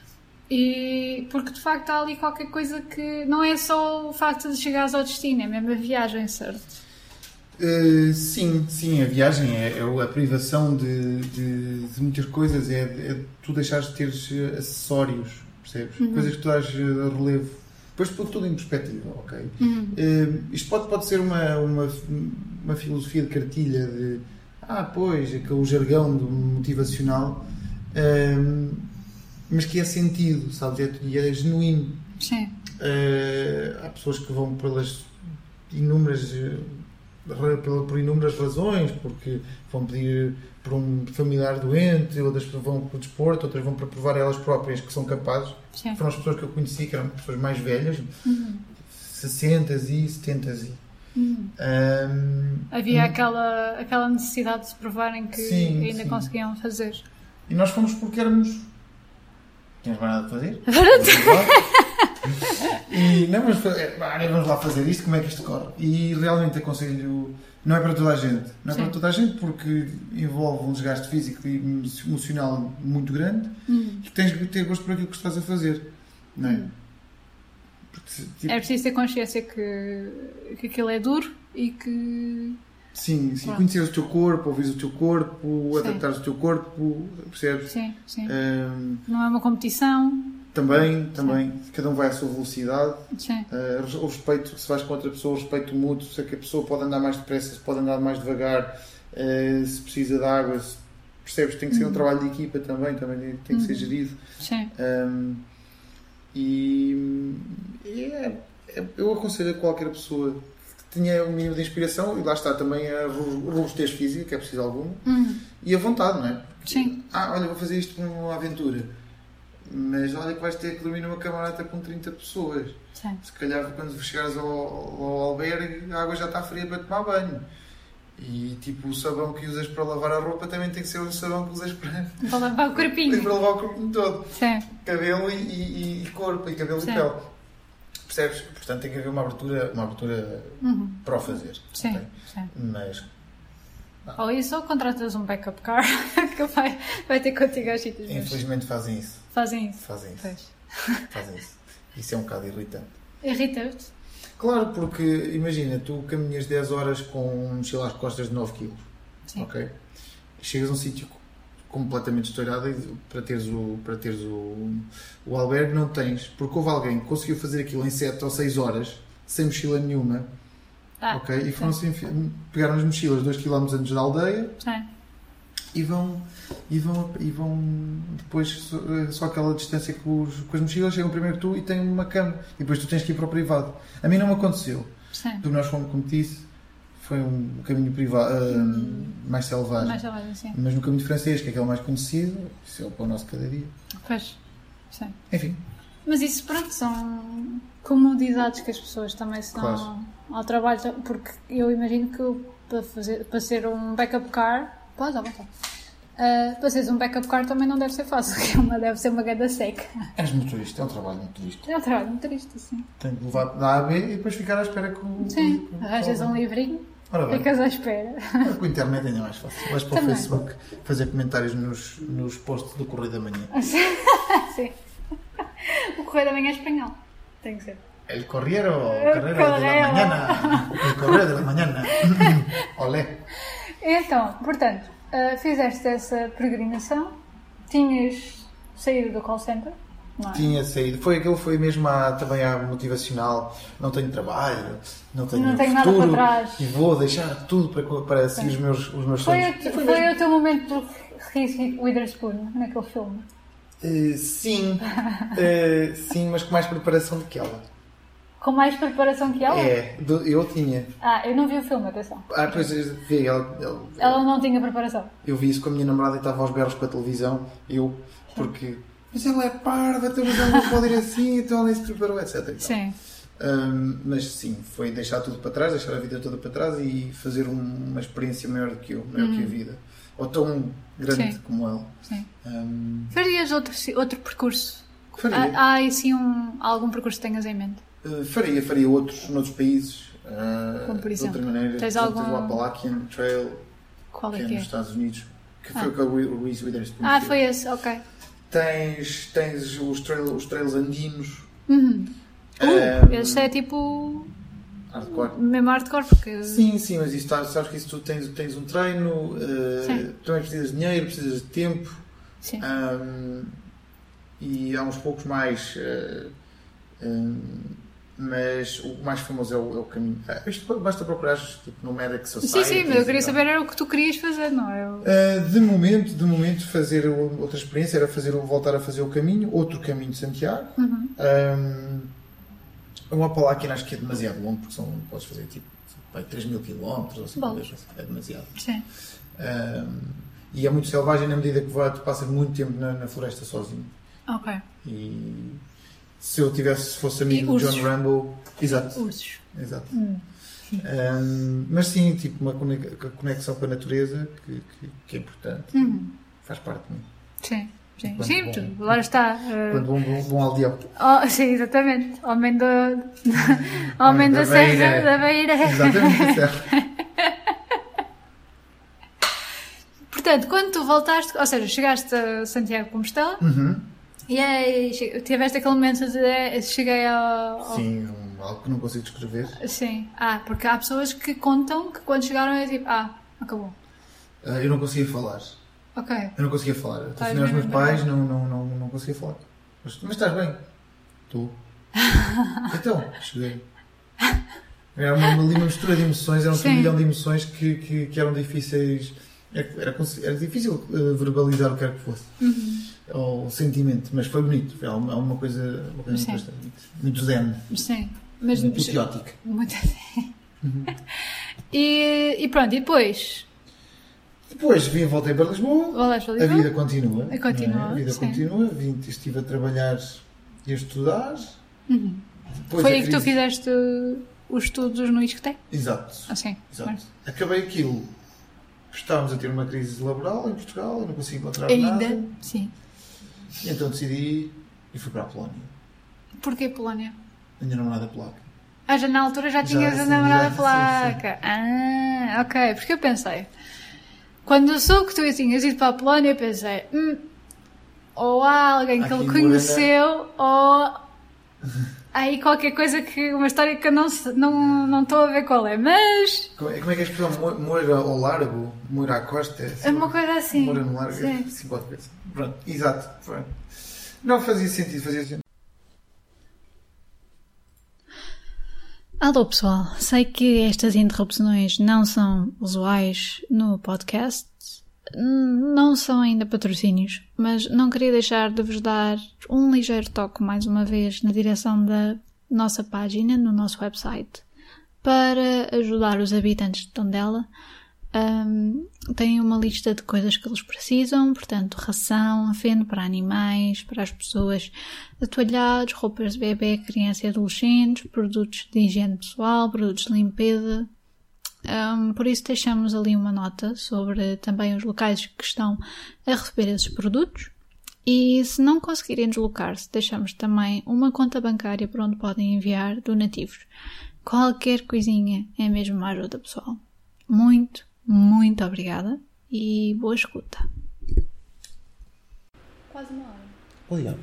E porque de facto há ali qualquer coisa que não é só o facto de chegares ao destino, é mesmo a viagem, certo? Uh, sim, sim, a viagem é, é a privação de, de, de muitas coisas, é, é tu deixares de ter acessórios, percebes? Uhum. Coisas que tu dás relevo. Depois pôr tudo em perspectiva, ok? Uhum. Uh, isto pode, pode ser uma, uma, uma filosofia de cartilha de ah, pois, aquele jargão do motivacional, uh, mas que é sentido, sabes? É, é genuíno. Sim. Uh, há pessoas que vão pelas inúmeras... por inúmeras razões, porque vão pedir por um familiar doente, outras vão para o desporto, outras vão para provar elas próprias que são capazes. Sim. Foram as pessoas que eu conheci, que eram pessoas mais velhas, uhum. sessenta e setenta e... Uhum. Um, Havia um, aquela, aquela necessidade de se provarem que sim, ainda sim. conseguiam fazer. E nós fomos porque éramos... Tínhamos mais nada a fazer? E não, mas vamos lá fazer isto, como é que isto corre? E realmente aconselho, não é para toda a gente, não é Sim. para toda a gente porque envolve um desgaste físico e emocional muito grande, uhum. que tens que ter gosto por aquilo que estás a fazer, não é? Porque, tipo, É preciso ter consciência que, que aquilo é duro e que... Sim, sim. Pronto. Conhecer o teu corpo, ouvir o teu corpo, Sim. adaptar o teu corpo, percebes? Sim, sim. Um, Não é uma competição. também, também. Cada um vai à sua velocidade. Sim. Uh, o respeito, se vais com outra pessoa, o respeito mútuo, se é que a pessoa pode andar mais depressa, se pode andar mais devagar, uh, se precisa de água, se, percebes? Tem que ser um trabalho de equipa também, também tem que ser gerido. Sim. Um, e é, é, eu aconselho a qualquer pessoa que tenha um mínimo de inspiração, e lá está também a robustez física, que é preciso alguma, Uhum. e a vontade, não é? Porque, Sim. ah, olha, vou fazer isto por uma aventura, mas olha que vais ter que dormir numa camarata com trinta pessoas. Sim. Se calhar quando chegares ao, ao albergue a água já está fria para tomar banho. E tipo, o sabão que usas para lavar a roupa também tem que ser o sabão que usas para, Para lavar o corpinho. para lavar o corpinho todo. Sim. Cabelo e, e, e corpo, e cabelo Sim. e pele. Percebes? Portanto tem que haver uma abertura, uma abertura Uhum. para o fazer. Sim. ok? Sim. Mas Ou isso, ou contratas um backup car que vai, vai ter contigo aos sítios. Mas infelizmente fazem isso. fazem isso. Fazem isso. Pois. Fazem isso. Isso é um bocado irritante. Irrita-te? Claro, porque imagina, tu caminhas dez horas com um mochila às costas de nove quilos. Sim. Ok? E chegas a um sítio completamente estourado e para teres o, para teres o, o albergue não tens, porque houve alguém que conseguiu fazer aquilo em sete ou seis horas sem mochila nenhuma. Ah, Ok? E foram assim, pegaram as mochilas dois quilómetros antes da aldeia sim. e vão, e vão, e vão depois só, só aquela distância com, os, com as mochilas, chegam primeiro tu e têm uma cama e depois tu tens que ir para o privado. A mim não me aconteceu, Sim. porque nós fomos, como te disse, foi um caminho privado, uh, mais selvagem. Mais ou menos assim. Mas no caminho francês, que é aquele mais conhecido, isso é o pão nosso cada dia. Pois. Sim. Enfim, Mas isso, pronto, são comodidades que as pessoas também se dão Claro. ao, ao trabalho, porque eu imagino que eu, para, fazer, para ser um backup car, pode, à vontade, uh, para seres um backup car também não deve ser fácil, porque uma deve ser uma ganda seca. és motorista, é um trabalho de motorista. É um trabalho muito triste, assim. Tem que levar da A a B e depois ficar à espera que o. Sim, que o- arranjas um livrinho, Ora bem, ficas à espera. agora com a internet ainda é mais fácil. Vais para o Também. Facebook fazer comentários nos, nos posts do Correio da Manhã. Sim. O Correio da Manhã é espanhol. Tem que ser. El Corriero, El Correo de la Correo. Mañana. El Correo de la Mañana. Olé. Então, portanto, uh, fizeste essa peregrinação, tinhas saído do call center, não é? Tinha saído. Foi aquilo, foi mesmo a, também a motivacional. Não tenho trabalho, não tenho, Não tenho nada futuro para trás. e vou deixar tudo para, para seguir os meus, os meus Foi, sonhos. o, foi o teu momento de Reese Witherspoon naquele filme? Eh, sim, Eh, sim, mas com mais preparação do que ela. Com mais preparação que ela? É, do- eu tinha. Ah, eu não vi o filme, atenção. Ah, pois vi, ela, ela- Ela não tinha preparação. eu vi isso com a minha namorada e estava aos berros com a televisão. Eu, porque. Mas ela é parva, então mas ela não pode ir assim, então ela nem se preparou, etcétera. Sim. Ahm, mas sim, foi deixar tudo para trás, deixar a vida toda para trás e fazer um- uma experiência maior do que eu, maior que a vida. Ou tão grande Sim. como ela. Sim. Ahm, Farias outro, outro percurso? faria. Há, há aí sim um, algum percurso que tenhas em mente? Uh, faria, faria outros noutros países. uh, Como por de exemplo? outra maneira. Tens Por exemplo, algum- o Appalachian Trail, Qual que é é que nos é? Estados Unidos, que foi Ah. o que o Reese Witherspoon Ah, fez. foi esse, ok. Tens, tens os, trail, os trails andinos. Uhum. Um, Uh, esse é tipo hardcore. mesmo hardcore, porque... Sim, sim, mas isso, tá- sabes que isso tu tens, tens um treino, uh, Sim. também precisas de dinheiro, precisas de tempo. Sim. Um, e há uns poucos mais. uh, um, mas o mais famoso é o, é o caminho. Ah, isto basta procurar tipo, no Medic Society. Sim, sim, mas eu queria e tal. saber era o que tu querias fazer, não é? Eu- Uh, de momento, de momento, fazer o- outra experiência era fazer, o- voltar a fazer o caminho, outro caminho de Santiago. Uhum. Um, um Appalachian acho que é demasiado longo, porque são, podes fazer tipo vai, três mil quilómetros ou assim, Bolas. é demasiado. Sim. Um, e é muito selvagem na medida que vai, tu passas muito tempo na, na floresta sozinho. Ok. E se eu tivesse, se fosse E amigo do ursos? John Rambo, exato, Ursos. exato. Hum. Um, mas sim, tipo uma conex- conexão com a natureza que, que, que é importante, Uhum. faz parte de mim. Sim. Sim, Quando sim, bom. tu, lá está. uh, Quando bom, bom, bom aldeão. oh, sim, exatamente. Homem da. Homem da, Da Serra Beira. da Beira. Exatamente, certo. Portanto, quando tu voltaste, ou seja, chegaste a Santiago de Compostela, Uhum. E aí, tiveste aquele momento de cheguei ao... ao... Sim, algo que não consigo descrever. Sim. Ah, porque há pessoas que contam que quando chegaram é tipo, ah, acabou. Uh, eu não conseguia falar. Ok. Eu não conseguia falar. Eu Estás telefonei aos meus bem, pais, não, não, não, não conseguia falar. Mas, mas estás bem? Estou. Então, cheguei. Era uma, uma, uma mistura de emoções, era um Sim. milhão de emoções que, que, que eram difíceis. Era, era, era difícil uh, verbalizar o que era que fosse. Uhum. Ou o sentimento, mas foi bonito. Foi uma, uma coisa, uma coisa Sim. bastante, muito, muito zen. Sim. Mas, Muito patriótica. Muito uhum. e, e pronto, e depois? Depois vim, voltei para Lisboa. Voltaste para A Lisboa? vida continua. A continua, não é? A vida sim. continua. Vim, estive a trabalhar e a estudar. Uhum. Depois Foi a aí que tu crise- fizeste os estudos no ISCTE? Exato. Assim. Exato. Acabei aquilo. Estávamos a ter uma crise laboral em Portugal, eu não conseguia encontrar Ainda? nada. Sim. E então decidi e fui para a Polónia. Porquê Polónia? A minha namorada polaca. Ah, já na altura já Já, tinhas a sim, namorada já, placa. Ah, ok. Porque eu pensei... Quando eu soube que tu tinhas ido para a Polónia, eu pensei... Hum, ou há alguém que Aqui ele em conheceu, ou... Há aí qualquer coisa que... Uma história que eu não estou não, não estou a ver qual é. Mas... Como é, como é que é a expressão? Mo- Moira ao largo? Moira à costa? É uma coisa assim. Moira no largo? Sim. Assim qualquer coisa. Pronto, exato. Pronto. Não fazia sentido, fazia sentido. Alô pessoal, sei que estas interrupções não são usuais no podcast, não são ainda patrocínios, mas não queria deixar de vos dar um ligeiro toque mais uma vez na direção da nossa página, no nosso website, para ajudar os habitantes de Tondela. Um, tem uma lista de coisas que eles precisam, portanto ração, feno para animais, para as pessoas, toalhados, roupas de bebê, criança e adolescentes, produtos de higiene pessoal, produtos de limpeza. Um, por isso deixamos ali uma nota sobre também os locais que estão a receber esses produtos, e se não conseguirem deslocar-se, deixamos também uma conta bancária para onde podem enviar donativos. Qualquer coisinha é mesmo uma ajuda, pessoal. Muito Muito obrigada e boa escuta. Quase uma hora. Olha,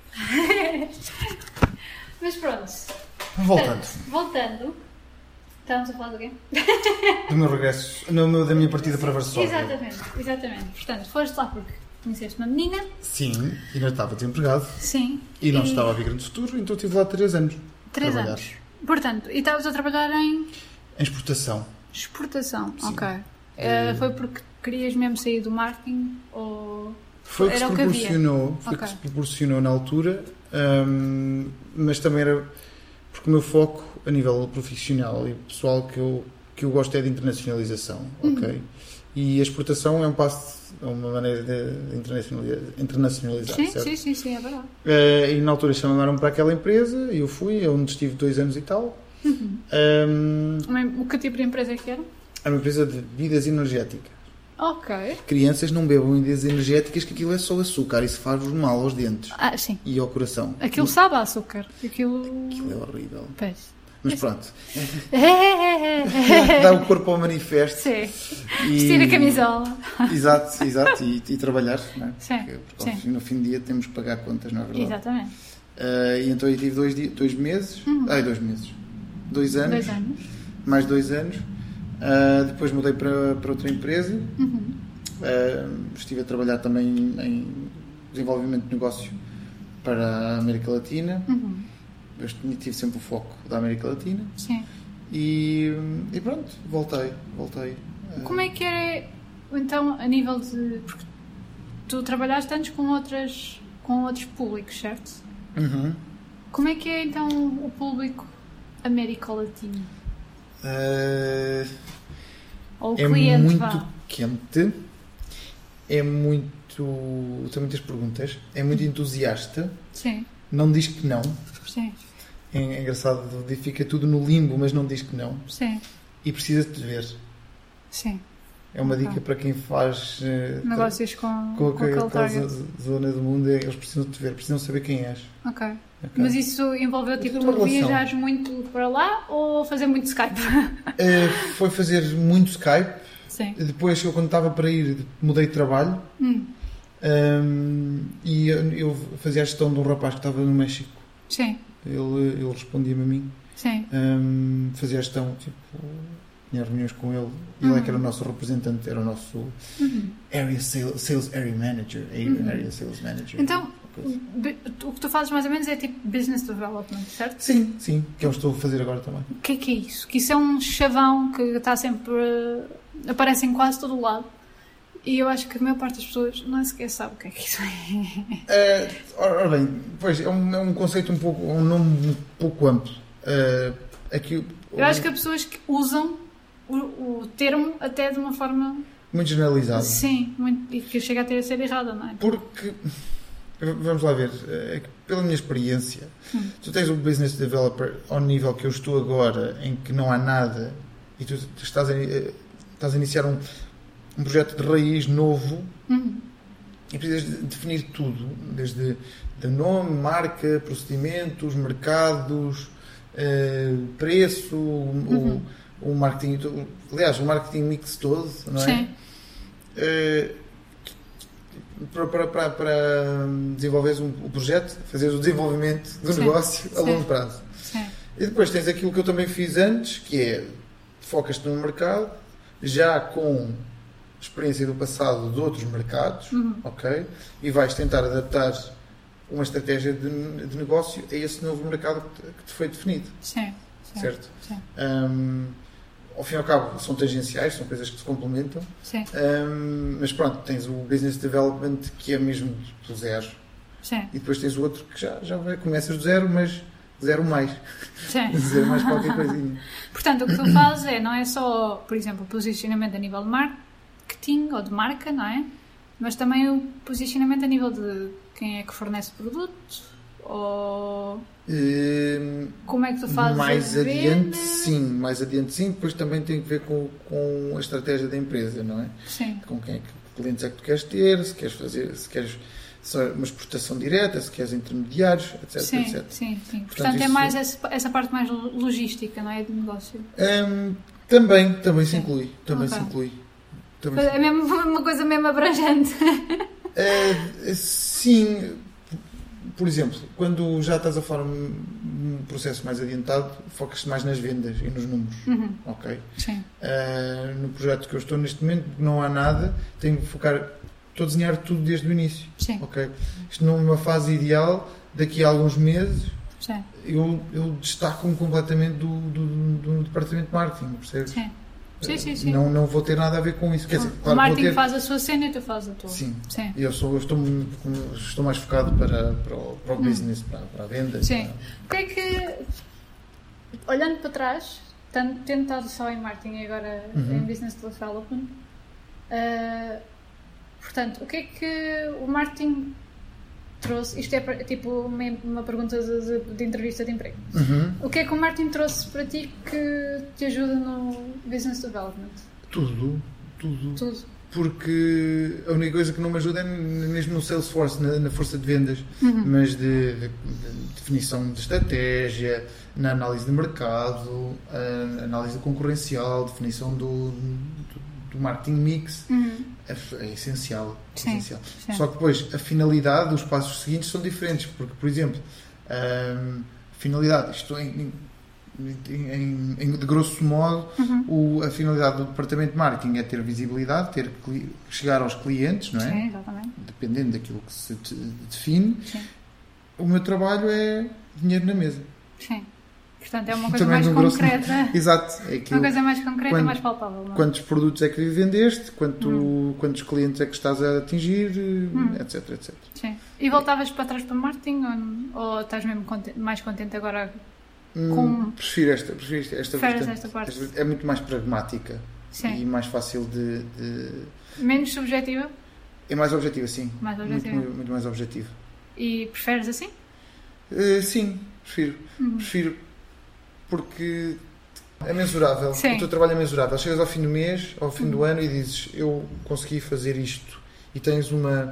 Mas pronto. voltando. Voltando. Estamos a falar do quê? Do meu regresso, no meu, da minha partida para Varsóvia. Exatamente, exatamente. Portanto, foste lá porque conheceste uma menina. Sim, e não estava desempregado. Sim. E não estava a ver grande futuro, então estive lá três anos. Três trabalhar. anos. Portanto, e estavas a trabalhar em Em exportação. exportação. Sim. Ok. Uh, foi porque querias mesmo sair do marketing ou... Foi o que Era se o que havia? proporcionou, foi o Ok. que se proporcionou na altura, hum, mas também era porque o meu foco a nível profissional e pessoal que eu, que eu gosto é de internacionalização, Uhum. ok? E a exportação é um passo, é uma maneira de internacionalizar, internacionalizar Sim, certo? sim, sim, sim, é verdade. Uh, e na altura chamaram-me para aquela empresa e eu fui, onde estive dois anos e tal. Uhum. Um, O que tipo de empresa é que era? é uma empresa de bebidas energéticas. Ok. Crianças não bebam bebidas energéticas, que aquilo é só açúcar, isso faz-vos mal aos dentes Ah, sim. e ao coração. Aquilo sabe a açúcar. Aquilo... Aquilo é horrível. Pois. Mas pronto, É. dá o corpo ao manifesto. Sim. E... Vestir a camisola. Exato, exato, e, e trabalhar, não é? Sim, Porque, porque ao sim. fim- no fim do dia temos que pagar contas, não é verdade? Exatamente. Uh, e então eu tive dois, di- dois meses, Uhum. ai, dois meses, dois anos, Dois anos. mais dois anos. Uh, depois mudei para, para outra empresa. Uhum. Uh, estive a trabalhar também em desenvolvimento de negócio para a América Latina. Uhum. Eu tive sempre o foco da América Latina. Sim. E, e pronto, voltei, voltei. Como é que era, então, a nível de... Porque tu trabalhaste antes com, outras, com outros públicos, certo? Uhum. Como é que é, então, o público América Latina? Uh, Ou o é cliente, muito vá? quente, é muito... Tem muitas perguntas, é muito entusiasta, Sim, não diz que não. sim, É, é engraçado, fica tudo no limbo, mas não diz que não. sim, E precisa-te de ver. sim. É uma Ok. dica para quem faz uh, Negócios com, com, com com aquele aquela target. zo- zona do mundo, é, eles precisam de te ver, precisam saber quem és. Ok. ok? Mas isso envolveu, tipo, Ter uma tu relação. viajares muito para lá ou fazer muito Skype? Uh, foi fazer muito Skype. Sim. Depois, eu quando estava para ir, mudei de trabalho. Hum. Um, e eu, eu fazia a gestão de um rapaz que estava no México. Sim. Ele, ele respondia-me a mim. Sim. Um, fazia a gestão, tipo, tinha reuniões com ele. Ele uhum. é que era o nosso representante, era o nosso uhum. area sales, sales Area Manager. Uhum. Area Sales Manager. Então, o que tu fazes mais ou menos é tipo Business Development, certo? Sim, sim, que eu estou a fazer agora também. O que é que é isso? Que isso é um chavão que está sempre... aparece em quase todo o lado. E eu acho que a maior parte das pessoas não sequer sabe o que é que isso é. Uh, ora bem, pois, é um, é um conceito um pouco, um nome um pouco amplo. Uh, aqui, eu acho que há pessoas que usam o, o termo até de uma forma... muito generalizada. Sim, muito, e que chega a ter a ser errada, não é? Porque, vamos lá ver, é que pela minha experiência, hum. tu tens um business developer ao nível que eu estou agora, em que não há nada, e tu estás a, estás a iniciar um... um projeto de raiz novo uhum. e precisas de definir tudo, desde de nome, marca, procedimentos, mercados, uh, preço, uhum. o, o marketing, aliás, o marketing mix todo, não é? Sim. Uh, para, para, para, para desenvolveres um, o projeto, fazeres o desenvolvimento do Sim. negócio a Sim. longo prazo. Sim. E depois tens aquilo que eu também fiz antes, que é focas-te no mercado, já com experiência do passado de outros mercados, uhum. ok? E vais tentar adaptar uma estratégia de, de negócio a esse novo mercado que te, que te foi definido. Sim. sim certo? Sim. Um, ao fim e ao cabo, são tangenciais, são coisas que se complementam. Sim. Um, mas pronto, tens o Business Development, que é mesmo do zero. Sim. E depois tens o outro que já, já vai, começas do zero, mas zero mais. Sim. Zero mais qualquer coisinha. Portanto, o que tu fazes é, não é só, por exemplo, o posicionamento a nível de marketing ou de marca, não é? Mas também o posicionamento a nível de quem é que fornece produto ou um, como é que tu fazes mais a adiante venda? sim, mais adiante sim, depois também tem que ver com, com a estratégia da empresa, não é? Sim. Com quem é que clientes é que tu queres ter, se queres fazer, se queres só uma exportação direta, se queres intermediários, etc, sim, etcétera. Sim, sim. Portanto, Portanto é isso... mais essa, essa parte mais logística, não é? Do negócio. Um, também, também se inclui. Também okay. se inclui. Também é mesmo uma coisa mesmo abrangente. Uh, sim, por exemplo, quando já estás a falar um processo mais adiantado, focas-te mais nas vendas e nos números. Uhum. Ok? Sim. Uh, no projeto que eu estou neste momento, não há nada, tenho que focar, estou a desenhar tudo desde o início. Sim. Ok? Isto numa fase ideal, daqui a alguns meses, Sim. Eu, eu destaco-me completamente do, do, do departamento de marketing, percebes? Sim. Sim, sim, sim. Não, não vou ter nada a ver com isso. Quer dizer, o claro, marketing vou ter... faz a sua cena e tu fazes a tua. Sim. Sim. Eu, sou, eu estou, estou mais focado para, para o, para o hum. business, para, para a venda. Sim. Para... O que é que, olhando para trás, tendo estado só em marketing e agora uhum. em business development, uh, portanto, o que é que o marketing trouxe? Isto é tipo uma, uma pergunta de, de, de entrevista de emprego. Uhum. O que é que o marketing trouxe para ti que te ajuda no business development? Tudo, tudo. Tudo. Porque a única coisa que não me ajuda é mesmo no Salesforce, na, na força de vendas, uhum. mas de, de, de definição de estratégia, na análise de mercado, a análise concorrencial, definição do, do, do marketing mix. Uhum. É, é essencial. Sim, essencial. sim. Só que depois a finalidade, os passos seguintes são diferentes, porque, por exemplo, a finalidade, isto em, em, em, de grosso modo, uhum. o, a finalidade do departamento de marketing é ter visibilidade, ter que chegar aos clientes, não é? Sim, exatamente. Dependendo daquilo que se define. Sim. O meu trabalho é dinheiro na mesa. Sim. Portanto, é uma coisa Também mais concreta. Grosso... Exato. É uma coisa mais concreta quando, e mais palpável. Não? Quantos produtos é que vendeste, quanto, hum. quantos clientes é que estás a atingir, hum. etc, etcétera. Sim. E voltavas para trás para marketing ou, ou estás mesmo contente, mais contente agora com... Hum, prefiro esta, prefiro esta, esta, portanto, esta parte. Esta, é muito mais pragmática. Sim. E mais fácil de, de... Menos subjetiva? É mais objetiva, sim. Mais objetiva. Muito, muito mais objetiva. E preferes assim? Uh, sim, prefiro. Uhum. Prefiro porque é mensurável. Sim. O teu trabalho é mensurável. Chegas ao fim do mês, ao fim uhum. do ano e dizes, eu consegui fazer isto. E tens uma...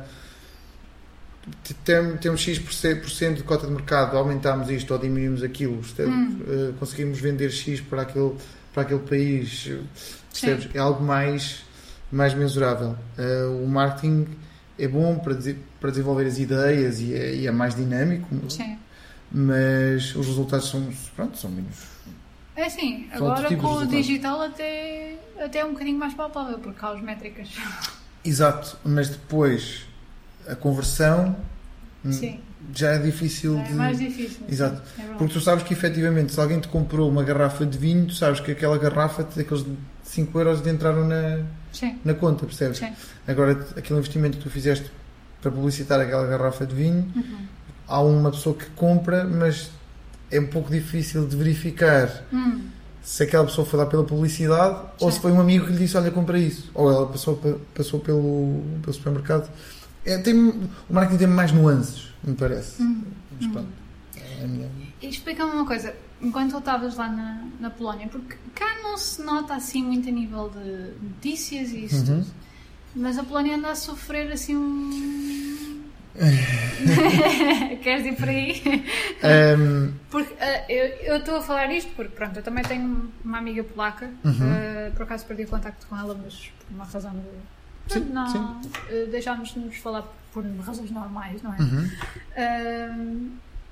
Tem, temos X por cento de cota de mercado, aumentámos isto ou diminuímos aquilo. Uhum. Uh, conseguimos vender X para aquele, para aquele país. Percebes? É algo mais, mais mensurável. Uh, o marketing é bom para, de, para desenvolver as ideias e é, e é mais dinâmico, Sim. mas os resultados são, pronto, são menos... É assim, São outro agora tipo de com o resultados. digital até, até é um bocadinho mais palpável, porque há as métricas. Exato, mas depois a conversão Sim. já é difícil É de... mais difícil. Exato. Sim, é verdade. Porque tu sabes que efetivamente se alguém te comprou uma garrafa de vinho, tu sabes que aquela garrafa, aqueles cinco euros de entraram na, Sim. na conta, percebes? Sim. Agora, aquele investimento que tu fizeste para publicitar aquela garrafa de vinho, Uhum. há uma pessoa que compra, mas é um pouco difícil de verificar Hum. se aquela pessoa foi lá pela publicidade ou Sim. se foi um amigo que lhe disse, olha, compra isso. Ou ela passou, pa- passou pelo, pelo supermercado. É, tem, o marketing tem mais nuances, me parece. Hum. Mas pronto, é a minha... E explica-me uma coisa, enquanto tu estavas lá na, na Polónia, porque cá não se nota assim muito a nível de notícias e isso Uhum. tudo, mas a Polónia anda a sofrer assim um... Queres ir por aí? Um, Porque uh, eu eu estou a falar isto porque, pronto, eu também tenho uma amiga polaca, Uhum. uh, por acaso perdi o contacto com ela, mas por uma razão de... Sim, não, sim. uh, deixámos de nos falar por razões normais, não é? uhum. Um,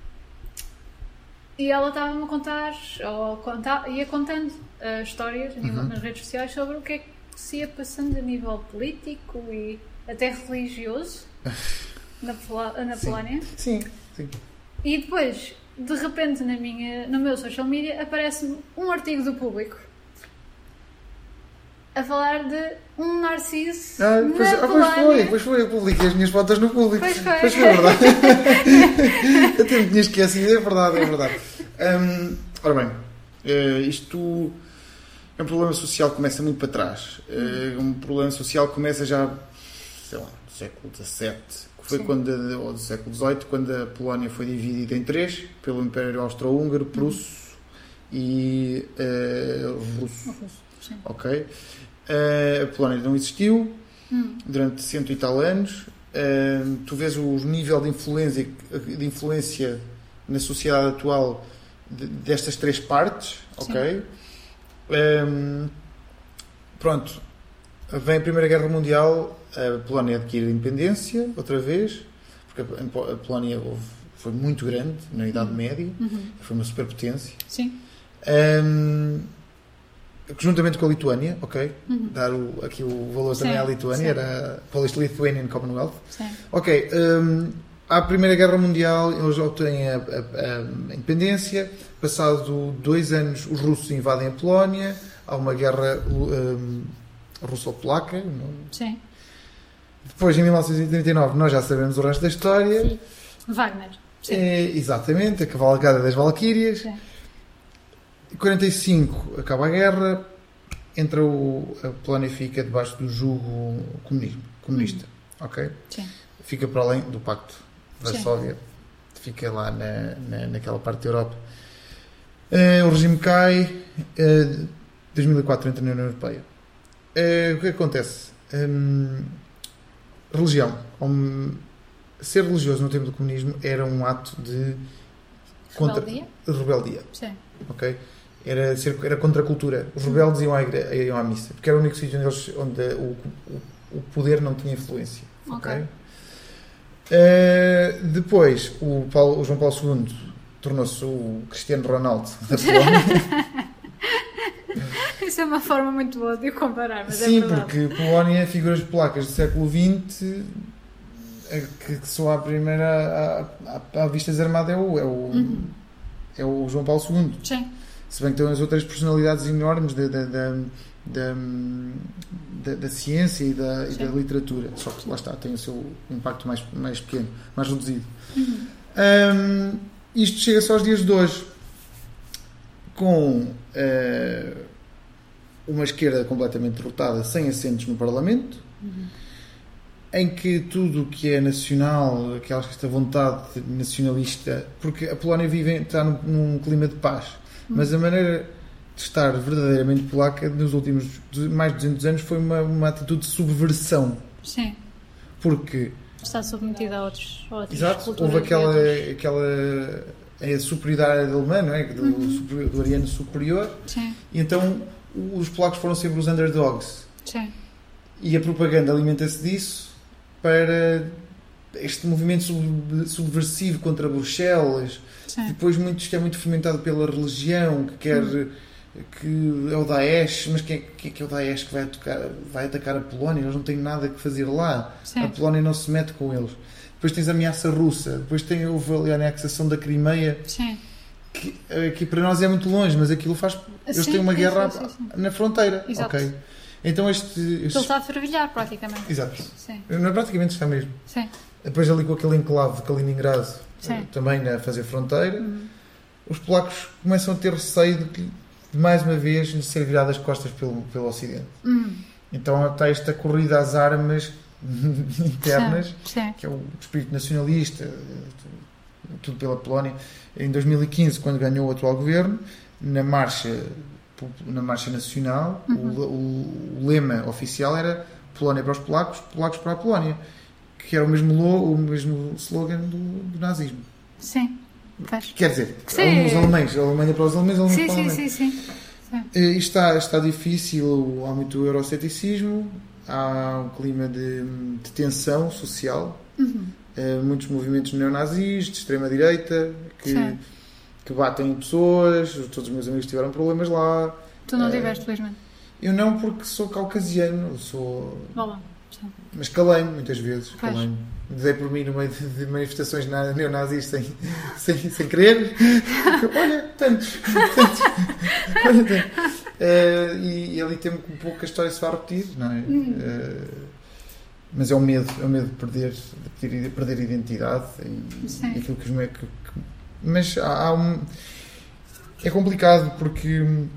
e ela estava-me a contar, ou contar, ia contando uh, histórias a nível, Uhum. nas redes sociais sobre o que é que se ia passando a nível político e até religioso na, Polo- na Sim. Polónia. Sim, sim. E depois, de repente, na minha, no meu social media, aparece-me um artigo do Público a falar de um narciso Ah, na pois, ah, pois Polónia. foi, pois foi, eu publiquei as minhas fotos no público. Pois foi. Pois foi, é verdade. Eu até me tinha esquecido, é verdade, é verdade. Hum, ora bem, eh, isto é um problema social que começa muito para trás. É um problema social que começa já, sei lá, do século dezassete, que foi Sim. quando, ou do século dezoito, quando a Polónia foi dividida em três, pelo Império Austro-Húngaro, Prusso e eh, Russo. O russo, sim. Ok? Uh, a Polónia não existiu Hum. durante cento e tal anos. Uh, tu vês o nível de influência, de influência na sociedade atual de- destas três partes. Ok? Um, pronto. Vem a Primeira Guerra Mundial, a Polónia adquire a independência outra vez, porque a, a Polónia houve- foi muito grande na Idade Média, Uhum. foi uma superpotência. Sim. Um, Juntamente com a Lituânia, ok? Uhum. Dar o, aqui o valor Sim, também à Lituânia, sim. era Polish-Lithuanian Commonwealth. Sim. Ok, um, à Primeira Guerra Mundial eles obtêm a, a- a independência, passado dois anos os russos invadem a Polónia, há uma guerra um, russo-polaca. não- Sim. Depois, em mil novecentos e trinta e nove, nós já sabemos o resto da história. Sim. Wagner. Sim. É, exatamente, a cavalgada das Valquírias. Sim. Em quarenta e cinco acaba a guerra, entra o, a Polónia fica debaixo do jugo comunismo, comunista, ok? Sim. Fica para além do Pacto de Sim. Varsóvia, fica lá na, na, naquela parte da Europa. Eh, o regime cai, em dois mil e quatro entra na União Europeia. Eh, o que acontece? Hum, religião. Um, ser religioso no tempo do comunismo era um ato de contra, Rebeldia? de rebeldia. Sim. Ok? Era, ser, era contra a cultura. Os rebeldes iam à, igre, iam à missa, porque era o único sítio onde, eles, onde o, o, o poder não tinha influência. Ok? Ok. Eh, depois, o, Paulo, o João Paulo segundo tornou-se o Cristiano Ronaldo da Polónia. Isso é uma forma muito boa de o comparar, mas Sim, é verdade. porque Polónia, figuras polacas do século vinte, a que, que só à primeira, à, à, à vista desarmada é o, é, o, Uhum. é o João Paulo segundo. Sim. Se bem que tem as outras personalidades enormes da, da, da, da, da, da ciência e da, e da Sim. literatura. Só que lá está, tem o seu impacto mais, mais pequeno, mais reduzido. Uhum. Hum, isto chega só aos dias de hoje com uh, uma esquerda completamente derrotada, sem assentos no Parlamento, Uhum. em que tudo o que é nacional, aquela esta vontade nacionalista, porque a Polónia vive, está num, num clima de paz, mas a maneira de estar verdadeiramente polaca nos últimos mais de duzentos anos foi uma, uma atitude de subversão, Sim. porque Está submetida a outros, a outras exato, culturas houve aquela, e outros- aquela a superioridade alemã, não é? Do, Uhum. superior- do ariano superior, Sim. e então os polacos foram sempre os underdogs. Sim. E a propaganda alimenta-se disso, para este movimento sub- subversivo contra Bruxelas. Sim. Depois muito, isto é muito fomentado pela religião, que quer... Hum. que é o Daesh, mas quem é, quem é que é o Daesh que vai, atacar, vai atacar a Polónia? Eles não têm nada que fazer lá. Sim. A Polónia não se mete com eles. Depois tens a ameaça russa, depois tem, houve ali a anexação da Crimeia, Sim. que aqui para nós é muito longe, mas aquilo faz... Eles Sim, têm uma sim, guerra sim, sim, sim. na fronteira. Exato. Okay. Então este... este... Ele está a fervilhar, praticamente. Exato. Sim. Não, praticamente está mesmo. Sim. Depois ali com aquele enclave de Kaliningrado, Sim. também a fazer fronteira, Uhum. os polacos começam a ter receio de que, de mais uma vez, de ser viradas as costas pelo, pelo Ocidente. Uhum. Então está esta corrida às armas internas, Sim. Sim. que é o espírito nacionalista, tudo pela Polónia. Em dois mil e quinze, quando ganhou o atual governo, na marcha, na marcha nacional, Uhum. o, o lema oficial era Polónia para os polacos, polacos para a Polónia, que era o mesmo, lo, o mesmo slogan do, do nazismo. Sim. Faz. Quer dizer, Sim. os alemães, a Alemanha para os alemães, a Alemanha Sim, para os sim, alemães. sim, sim, sim. E está, está difícil, há muito euroceticismo, há um clima de, de tensão social, Uhum. uh, muitos movimentos neonazis, de extrema-direita, que, Sim. que batem em pessoas, todos os meus amigos tiveram problemas lá. Tu não Uh, tiveste, felizmente. Eu não, porque sou caucasiano, eu sou... Vá lá. Sim. Mas calei-me muitas vezes, Pois. calei-me. Dei por mim no meio de, de manifestações na- neonazis sem, sem, sem querer. Olha, tantos, tantos. Olha, tantos. Uh, e, e ali tem um pouco a história se vai repetir, não é? Uhum. Uh, mas é o medo, é o medo de perder, de perder, de perder identidade e, Sim. e aquilo que os me- que, que, mas há, há um... É complicado porque hum,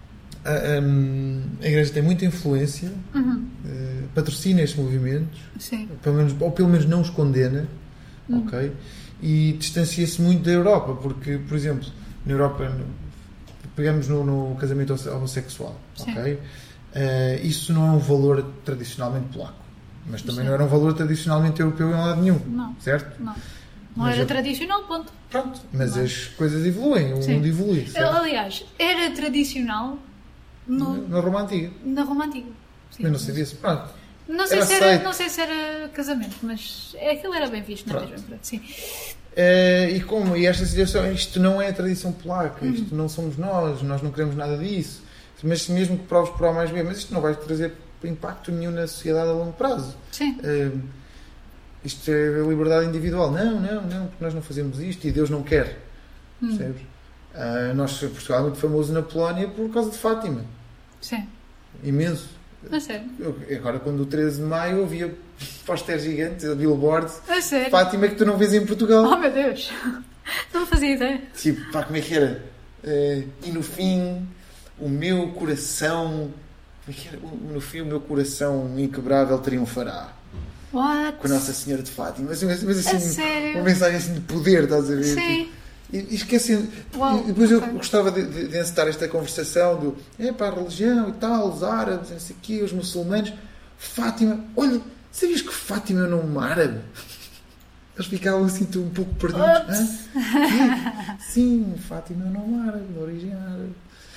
a, hum, a Igreja tem muita influência, Uhum. uh, patrocina estes movimentos, Sim. pelo menos, ou pelo menos não os condena, Uhum. ok? E distancia-se muito da Europa, porque, por exemplo, na Europa, no, pegamos no, no casamento homossexual, Sim. ok? Uh, isso não é um valor tradicionalmente polaco, mas também Sim. não era um valor tradicionalmente europeu em lado nenhum, Não. certo? Não. Não Mas era eu- tradicional, ponto. Pronto, mas Não. as coisas evoluem, o Sim. mundo evolui, certo? Aliás, era tradicional no, Na Roma Antiga, na Roma Antiga. Sim. mas não sabia-se, pronto. Não sei, Era se era, aceito. não sei se era casamento, mas é, aquilo era bem visto, não é Pronto. mesmo? Sim. Uh, e como? E esta situação, isto não é a tradição polaca, Uhum. isto não somos nós, nós não queremos nada disso. Mas mesmo que proves por A mais B, mas isto não vai trazer impacto nenhum na sociedade a longo prazo. Sim. Uh, isto é a liberdade individual. Não, não, não, porque nós não fazemos isto e Deus não quer. Hum. Percebes? Uh, nós, Portugal é muito famoso na Polónia por causa de Fátima. Sim. Imenso. A sério. Eu, agora, quando o treze de maio, eu via pósteres gigantes, billboards, A sério. Fátima que tu não vês em Portugal. Oh, meu Deus. Não fazia ideia. Tipo, pá, como é que era? Uh, e no fim, o meu coração. Como é que era? No fim, o meu coração inquebrável triunfará. What? Com a Nossa Senhora de Fátima. Mas, mas assim, A sério? uma mensagem assim de poder, estás a ver? Sim. Tipo, e, e esquecendo. Uau, E depois ok. eu gostava de, de, de encetar esta conversação do. É para a religião e tal, os árabes, não sei o quê, os muçulmanos. Fátima. Olha, sabias que Fátima é um nome árabe? Eles ficavam assim um pouco perdidos. Ups. Hã? Sim, Fátima é um nome árabe, de origem árabe.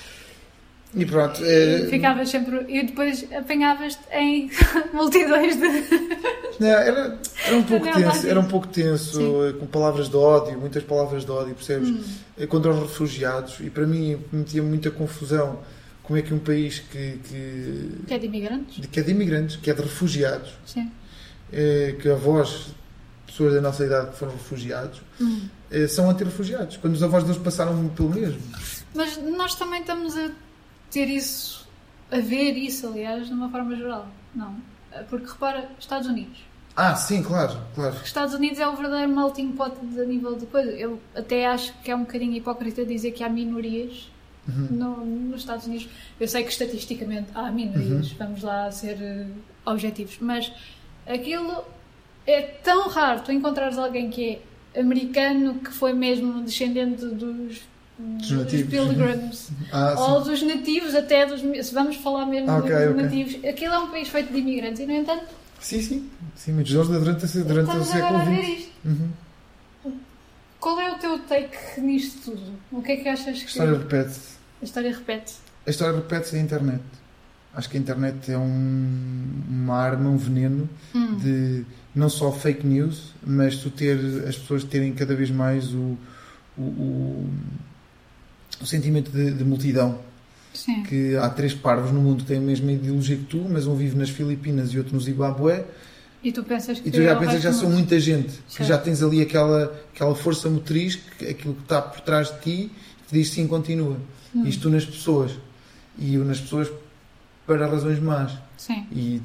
E pronto. É... Ficavas sempre. E depois apanhavas-te em multidões de. Não, era, era um pouco Não, tenso, não. era um pouco tenso, Sim. eh, com palavras de ódio, muitas palavras de ódio, percebes? Hum. Eh, Contra os refugiados. E para mim metia muita confusão como é que um país que, que, Que é de imigrantes? que é de imigrantes, que é de refugiados, Sim. eh, que avós, pessoas da nossa idade que foram refugiados, Hum. eh, são anti-refugiados, quando os avós deles passaram pelo mesmo. Mas nós também estamos a ter isso, a ver isso, aliás, de uma forma geral. Não. Porque repara, Estados Unidos. Ah, sim, claro, claro. Estados Unidos é o verdadeiro melting pot a nível de coisa. Eu até acho que é um bocadinho hipócrita dizer que há minorias Uhum. no, nos Estados Unidos. Eu sei que estatisticamente há minorias, Uhum. vamos lá ser uh, objetivos, mas aquilo é tão raro tu encontrares alguém que é americano, que foi mesmo descendente dos, dos nativos. pilgrims, Ah, ou sim. dos nativos, até dos, se vamos falar mesmo Ah, dos ok, ok. nativos. Aquilo é um país feito de imigrantes e, no entanto, Sim, sim. Sim, muitos deles durante, a- durante o estamos século agora a ver vinte. isto. Uhum. Qual é o teu take nisto tudo? O que é que achas A que história repete-se. a história repete? A história repete-se na internet. Acho que a internet é um, uma arma, um veneno hum. de não só fake news, mas tu ter, as pessoas terem cada vez mais o, o, o, o sentimento de, de multidão. Sim. Que há três parvos no mundo que têm a mesma ideologia que tu, mas um vive nas Filipinas e outro no Zimbábue. E tu pensas que e tu já é pensas que já são muita gente, certo. que já tens ali aquela, aquela força motriz, que, aquilo que está por trás de ti, que diz sim, continua. Hum. Isto nas pessoas. E nas pessoas para razões más. Sim. E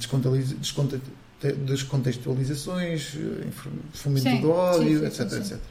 descontextualizações, fomento sim. do ódio, sim, sim, etc, sim, sim. etcétera.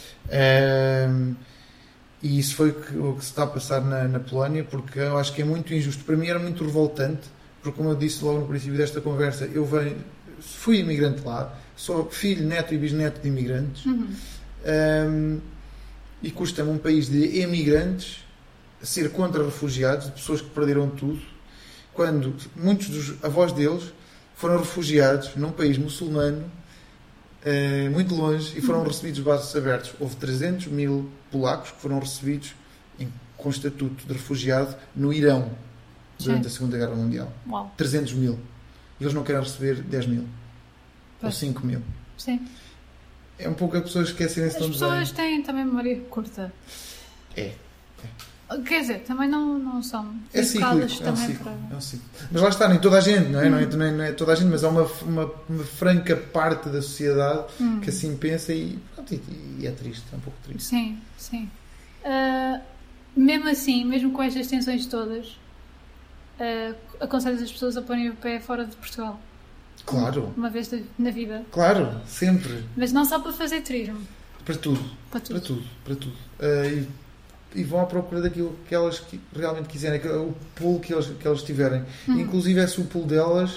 Um, e isso foi o que, o que se está a passar na, na Polónia, porque eu acho que é muito injusto. Para mim era muito revoltante, porque como eu disse logo no princípio desta conversa, eu venho, fui imigrante lá, sou filho, neto e bisneto de imigrantes, uhum. um, e custa-me um país de imigrantes ser contra refugiados, de pessoas que perderam tudo, quando muitos dos avós deles foram refugiados num país muçulmano, Uh, muito longe, e foram uhum. recebidos de braços abertos. Houve trezentos mil polacos que foram recebidos em, com estatuto de refugiado no Irão durante Sim. a Segunda Guerra Mundial. Uau. trezentos mil. E eles não querem receber dez mil. Pois. Ou cinco mil. Sim. É um pouco as pessoas esquecerem-se de As pessoas têm também memória curta. É. Quer dizer, também não, não são é cíclico, é um também ciclo, para... é um ciclo. Mas lá está, nem toda a gente, não é? Hum. Não, é, não, é, não é toda a gente, mas há uma, uma, uma franca parte da sociedade hum. que assim pensa e, pronto, e, e é triste, é um pouco triste. Sim, sim. Uh, mesmo assim, mesmo com estas tensões todas, uh, aconselhas as pessoas a porem o pé fora de Portugal? Claro. Uma vez na vida? Claro, sempre. Mas não só para fazer turismo? Para tudo. Para tudo. Para tudo. Para tudo. Uh, e, e vão à procura daquilo que elas realmente quiserem, o pool que elas, que elas tiverem. Uhum. Inclusive, é se o pool delas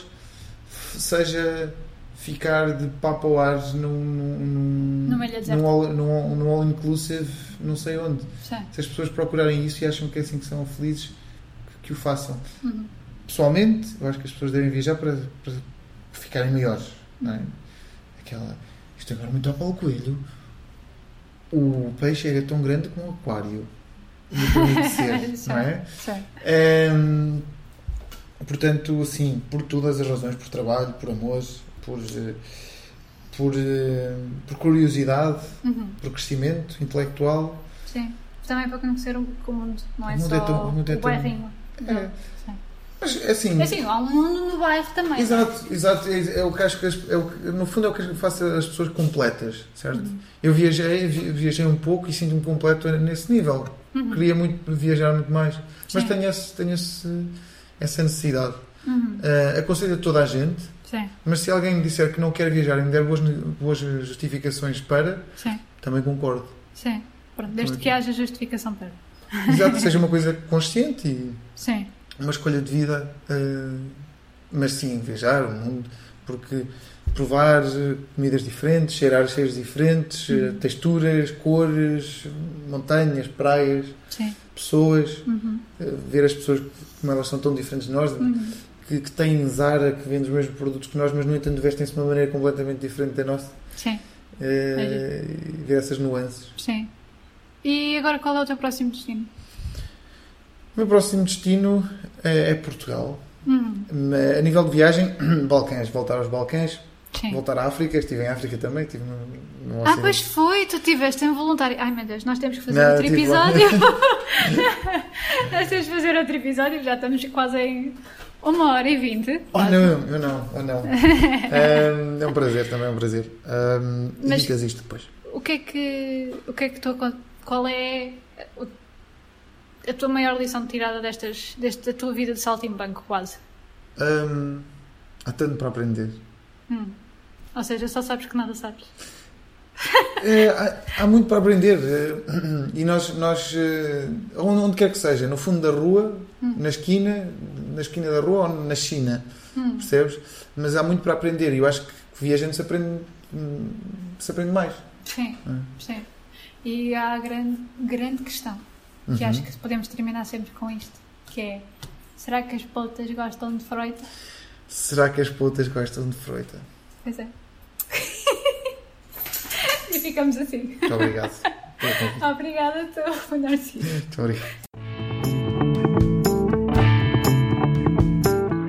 seja ficar de papo ao ar num, num, numa ilha deserta. num, all, num, num all inclusive, não sei onde. Sim. Se as pessoas procurarem isso e acham que é assim que são felizes, que, que o façam. Uhum. Pessoalmente, eu acho que as pessoas devem viajar para, para ficarem maiores. Não é? Aquela, isto agora muito ao Paulo Coelho. O peixe era tão grande como um aquário. Me permite ser, não é? Sim. Um, portanto, assim, por todas as razões, por trabalho, por amor, por, por, por curiosidade, uhum. por crescimento intelectual. Sim. Também para conhecer um pouco o mundo, não é o mundo só é tão, o, mundo é o bairrinho. Tão... É. Sim. Mas, assim, é assim, há um mundo no bairro também. Exato, exato. É, é o que acho que, é o que, no fundo, é o que faça as pessoas completas, certo? Uhum. Eu viajei, viajei um pouco e sinto-me completo nesse nível. Uhum. Queria muito viajar muito mais, mas Sim. tenho, esse, tenho esse, essa necessidade. Uhum. Uh, aconselho a toda a gente, Sim. mas se alguém me disser que não quer viajar e me der boas, boas justificações para, Sim. também concordo. Sim, pronto, desde também. que haja justificação para. Exato, seja uma coisa consciente e sim. uma escolha de vida, uh, mas sim, viajar o mundo, porque provar comidas diferentes, cheirar cheiros diferentes, uhum. texturas, cores, montanhas, praias, sim. pessoas, uhum. uh, ver as pessoas como elas são tão diferentes de nós, uhum. que, que têm Zara, que vendem os mesmos produtos que nós, mas no entanto vestem-se de uma maneira completamente diferente da nossa. Sim. Uh, é. Ver essas nuances. Sim. E agora qual é o teu próximo destino? O meu próximo destino é, é Portugal. Uhum. A nível de viagem, Balcãs, voltar aos Balcãs. Sim. Voltar à África, estive em África também, estive no, no Ah, pois foi, tu estiveste em voluntário. Ai meu Deus, nós temos que fazer não, outro episódio. Nós temos que fazer outro episódio, já estamos quase em uma hora e vinte. Oh não, eu não, oh não. um, é um prazer, também é um prazer. Um, Mas dicas isto depois. O que é que, o que é que tu, qual é a tua maior lição tirada destas, desta tua vida de saltimbanco quase? Um, há tanto para aprender. Hum. Ou seja, só sabes que nada sabes. É, há, há muito para aprender e nós, nós onde quer que seja, no fundo da rua, hum. na esquina, na esquina da rua ou na China, hum. percebes? Mas há muito para aprender e eu acho que viajando se aprende, se aprende mais. Sim, é. sim. E há a grande, grande questão que uhum. acho que podemos terminar sempre com isto, que é: será que as putas gostam de froita? Será que as putas gostam de froita? Pois é. E ficamos assim. Muito obrigado. Obrigada a tu, Narciso. Muito obrigado.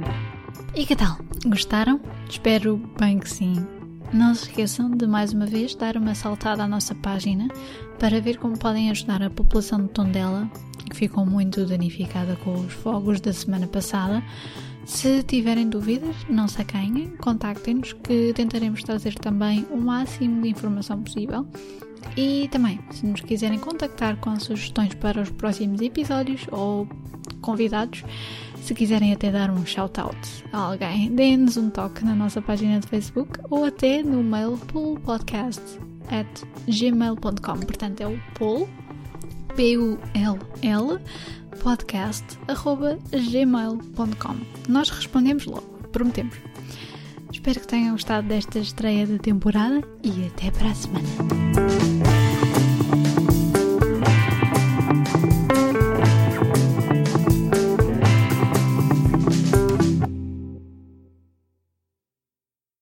E que tal? Gostaram? Espero bem que sim. Não se esqueçam de mais uma vez dar uma saltada à nossa página para ver como podem ajudar a população de Tondela, que ficou muito danificada com os fogos da semana passada. Se tiverem dúvidas, não se acanhem, contactem-nos que tentaremos trazer também o máximo de informação possível. E também, se nos quiserem contactar com sugestões para os próximos episódios ou convidados, se quiserem até dar um shout-out a alguém, deem-nos um toque na nossa página de Facebook ou até no mail pulpodcast arroba gmail ponto com. Portanto, é o pul, P U L L, podcast arroba gmail ponto com. Nós respondemos logo, prometemos. Espero que tenham gostado desta estreia de temporada e até para a semana.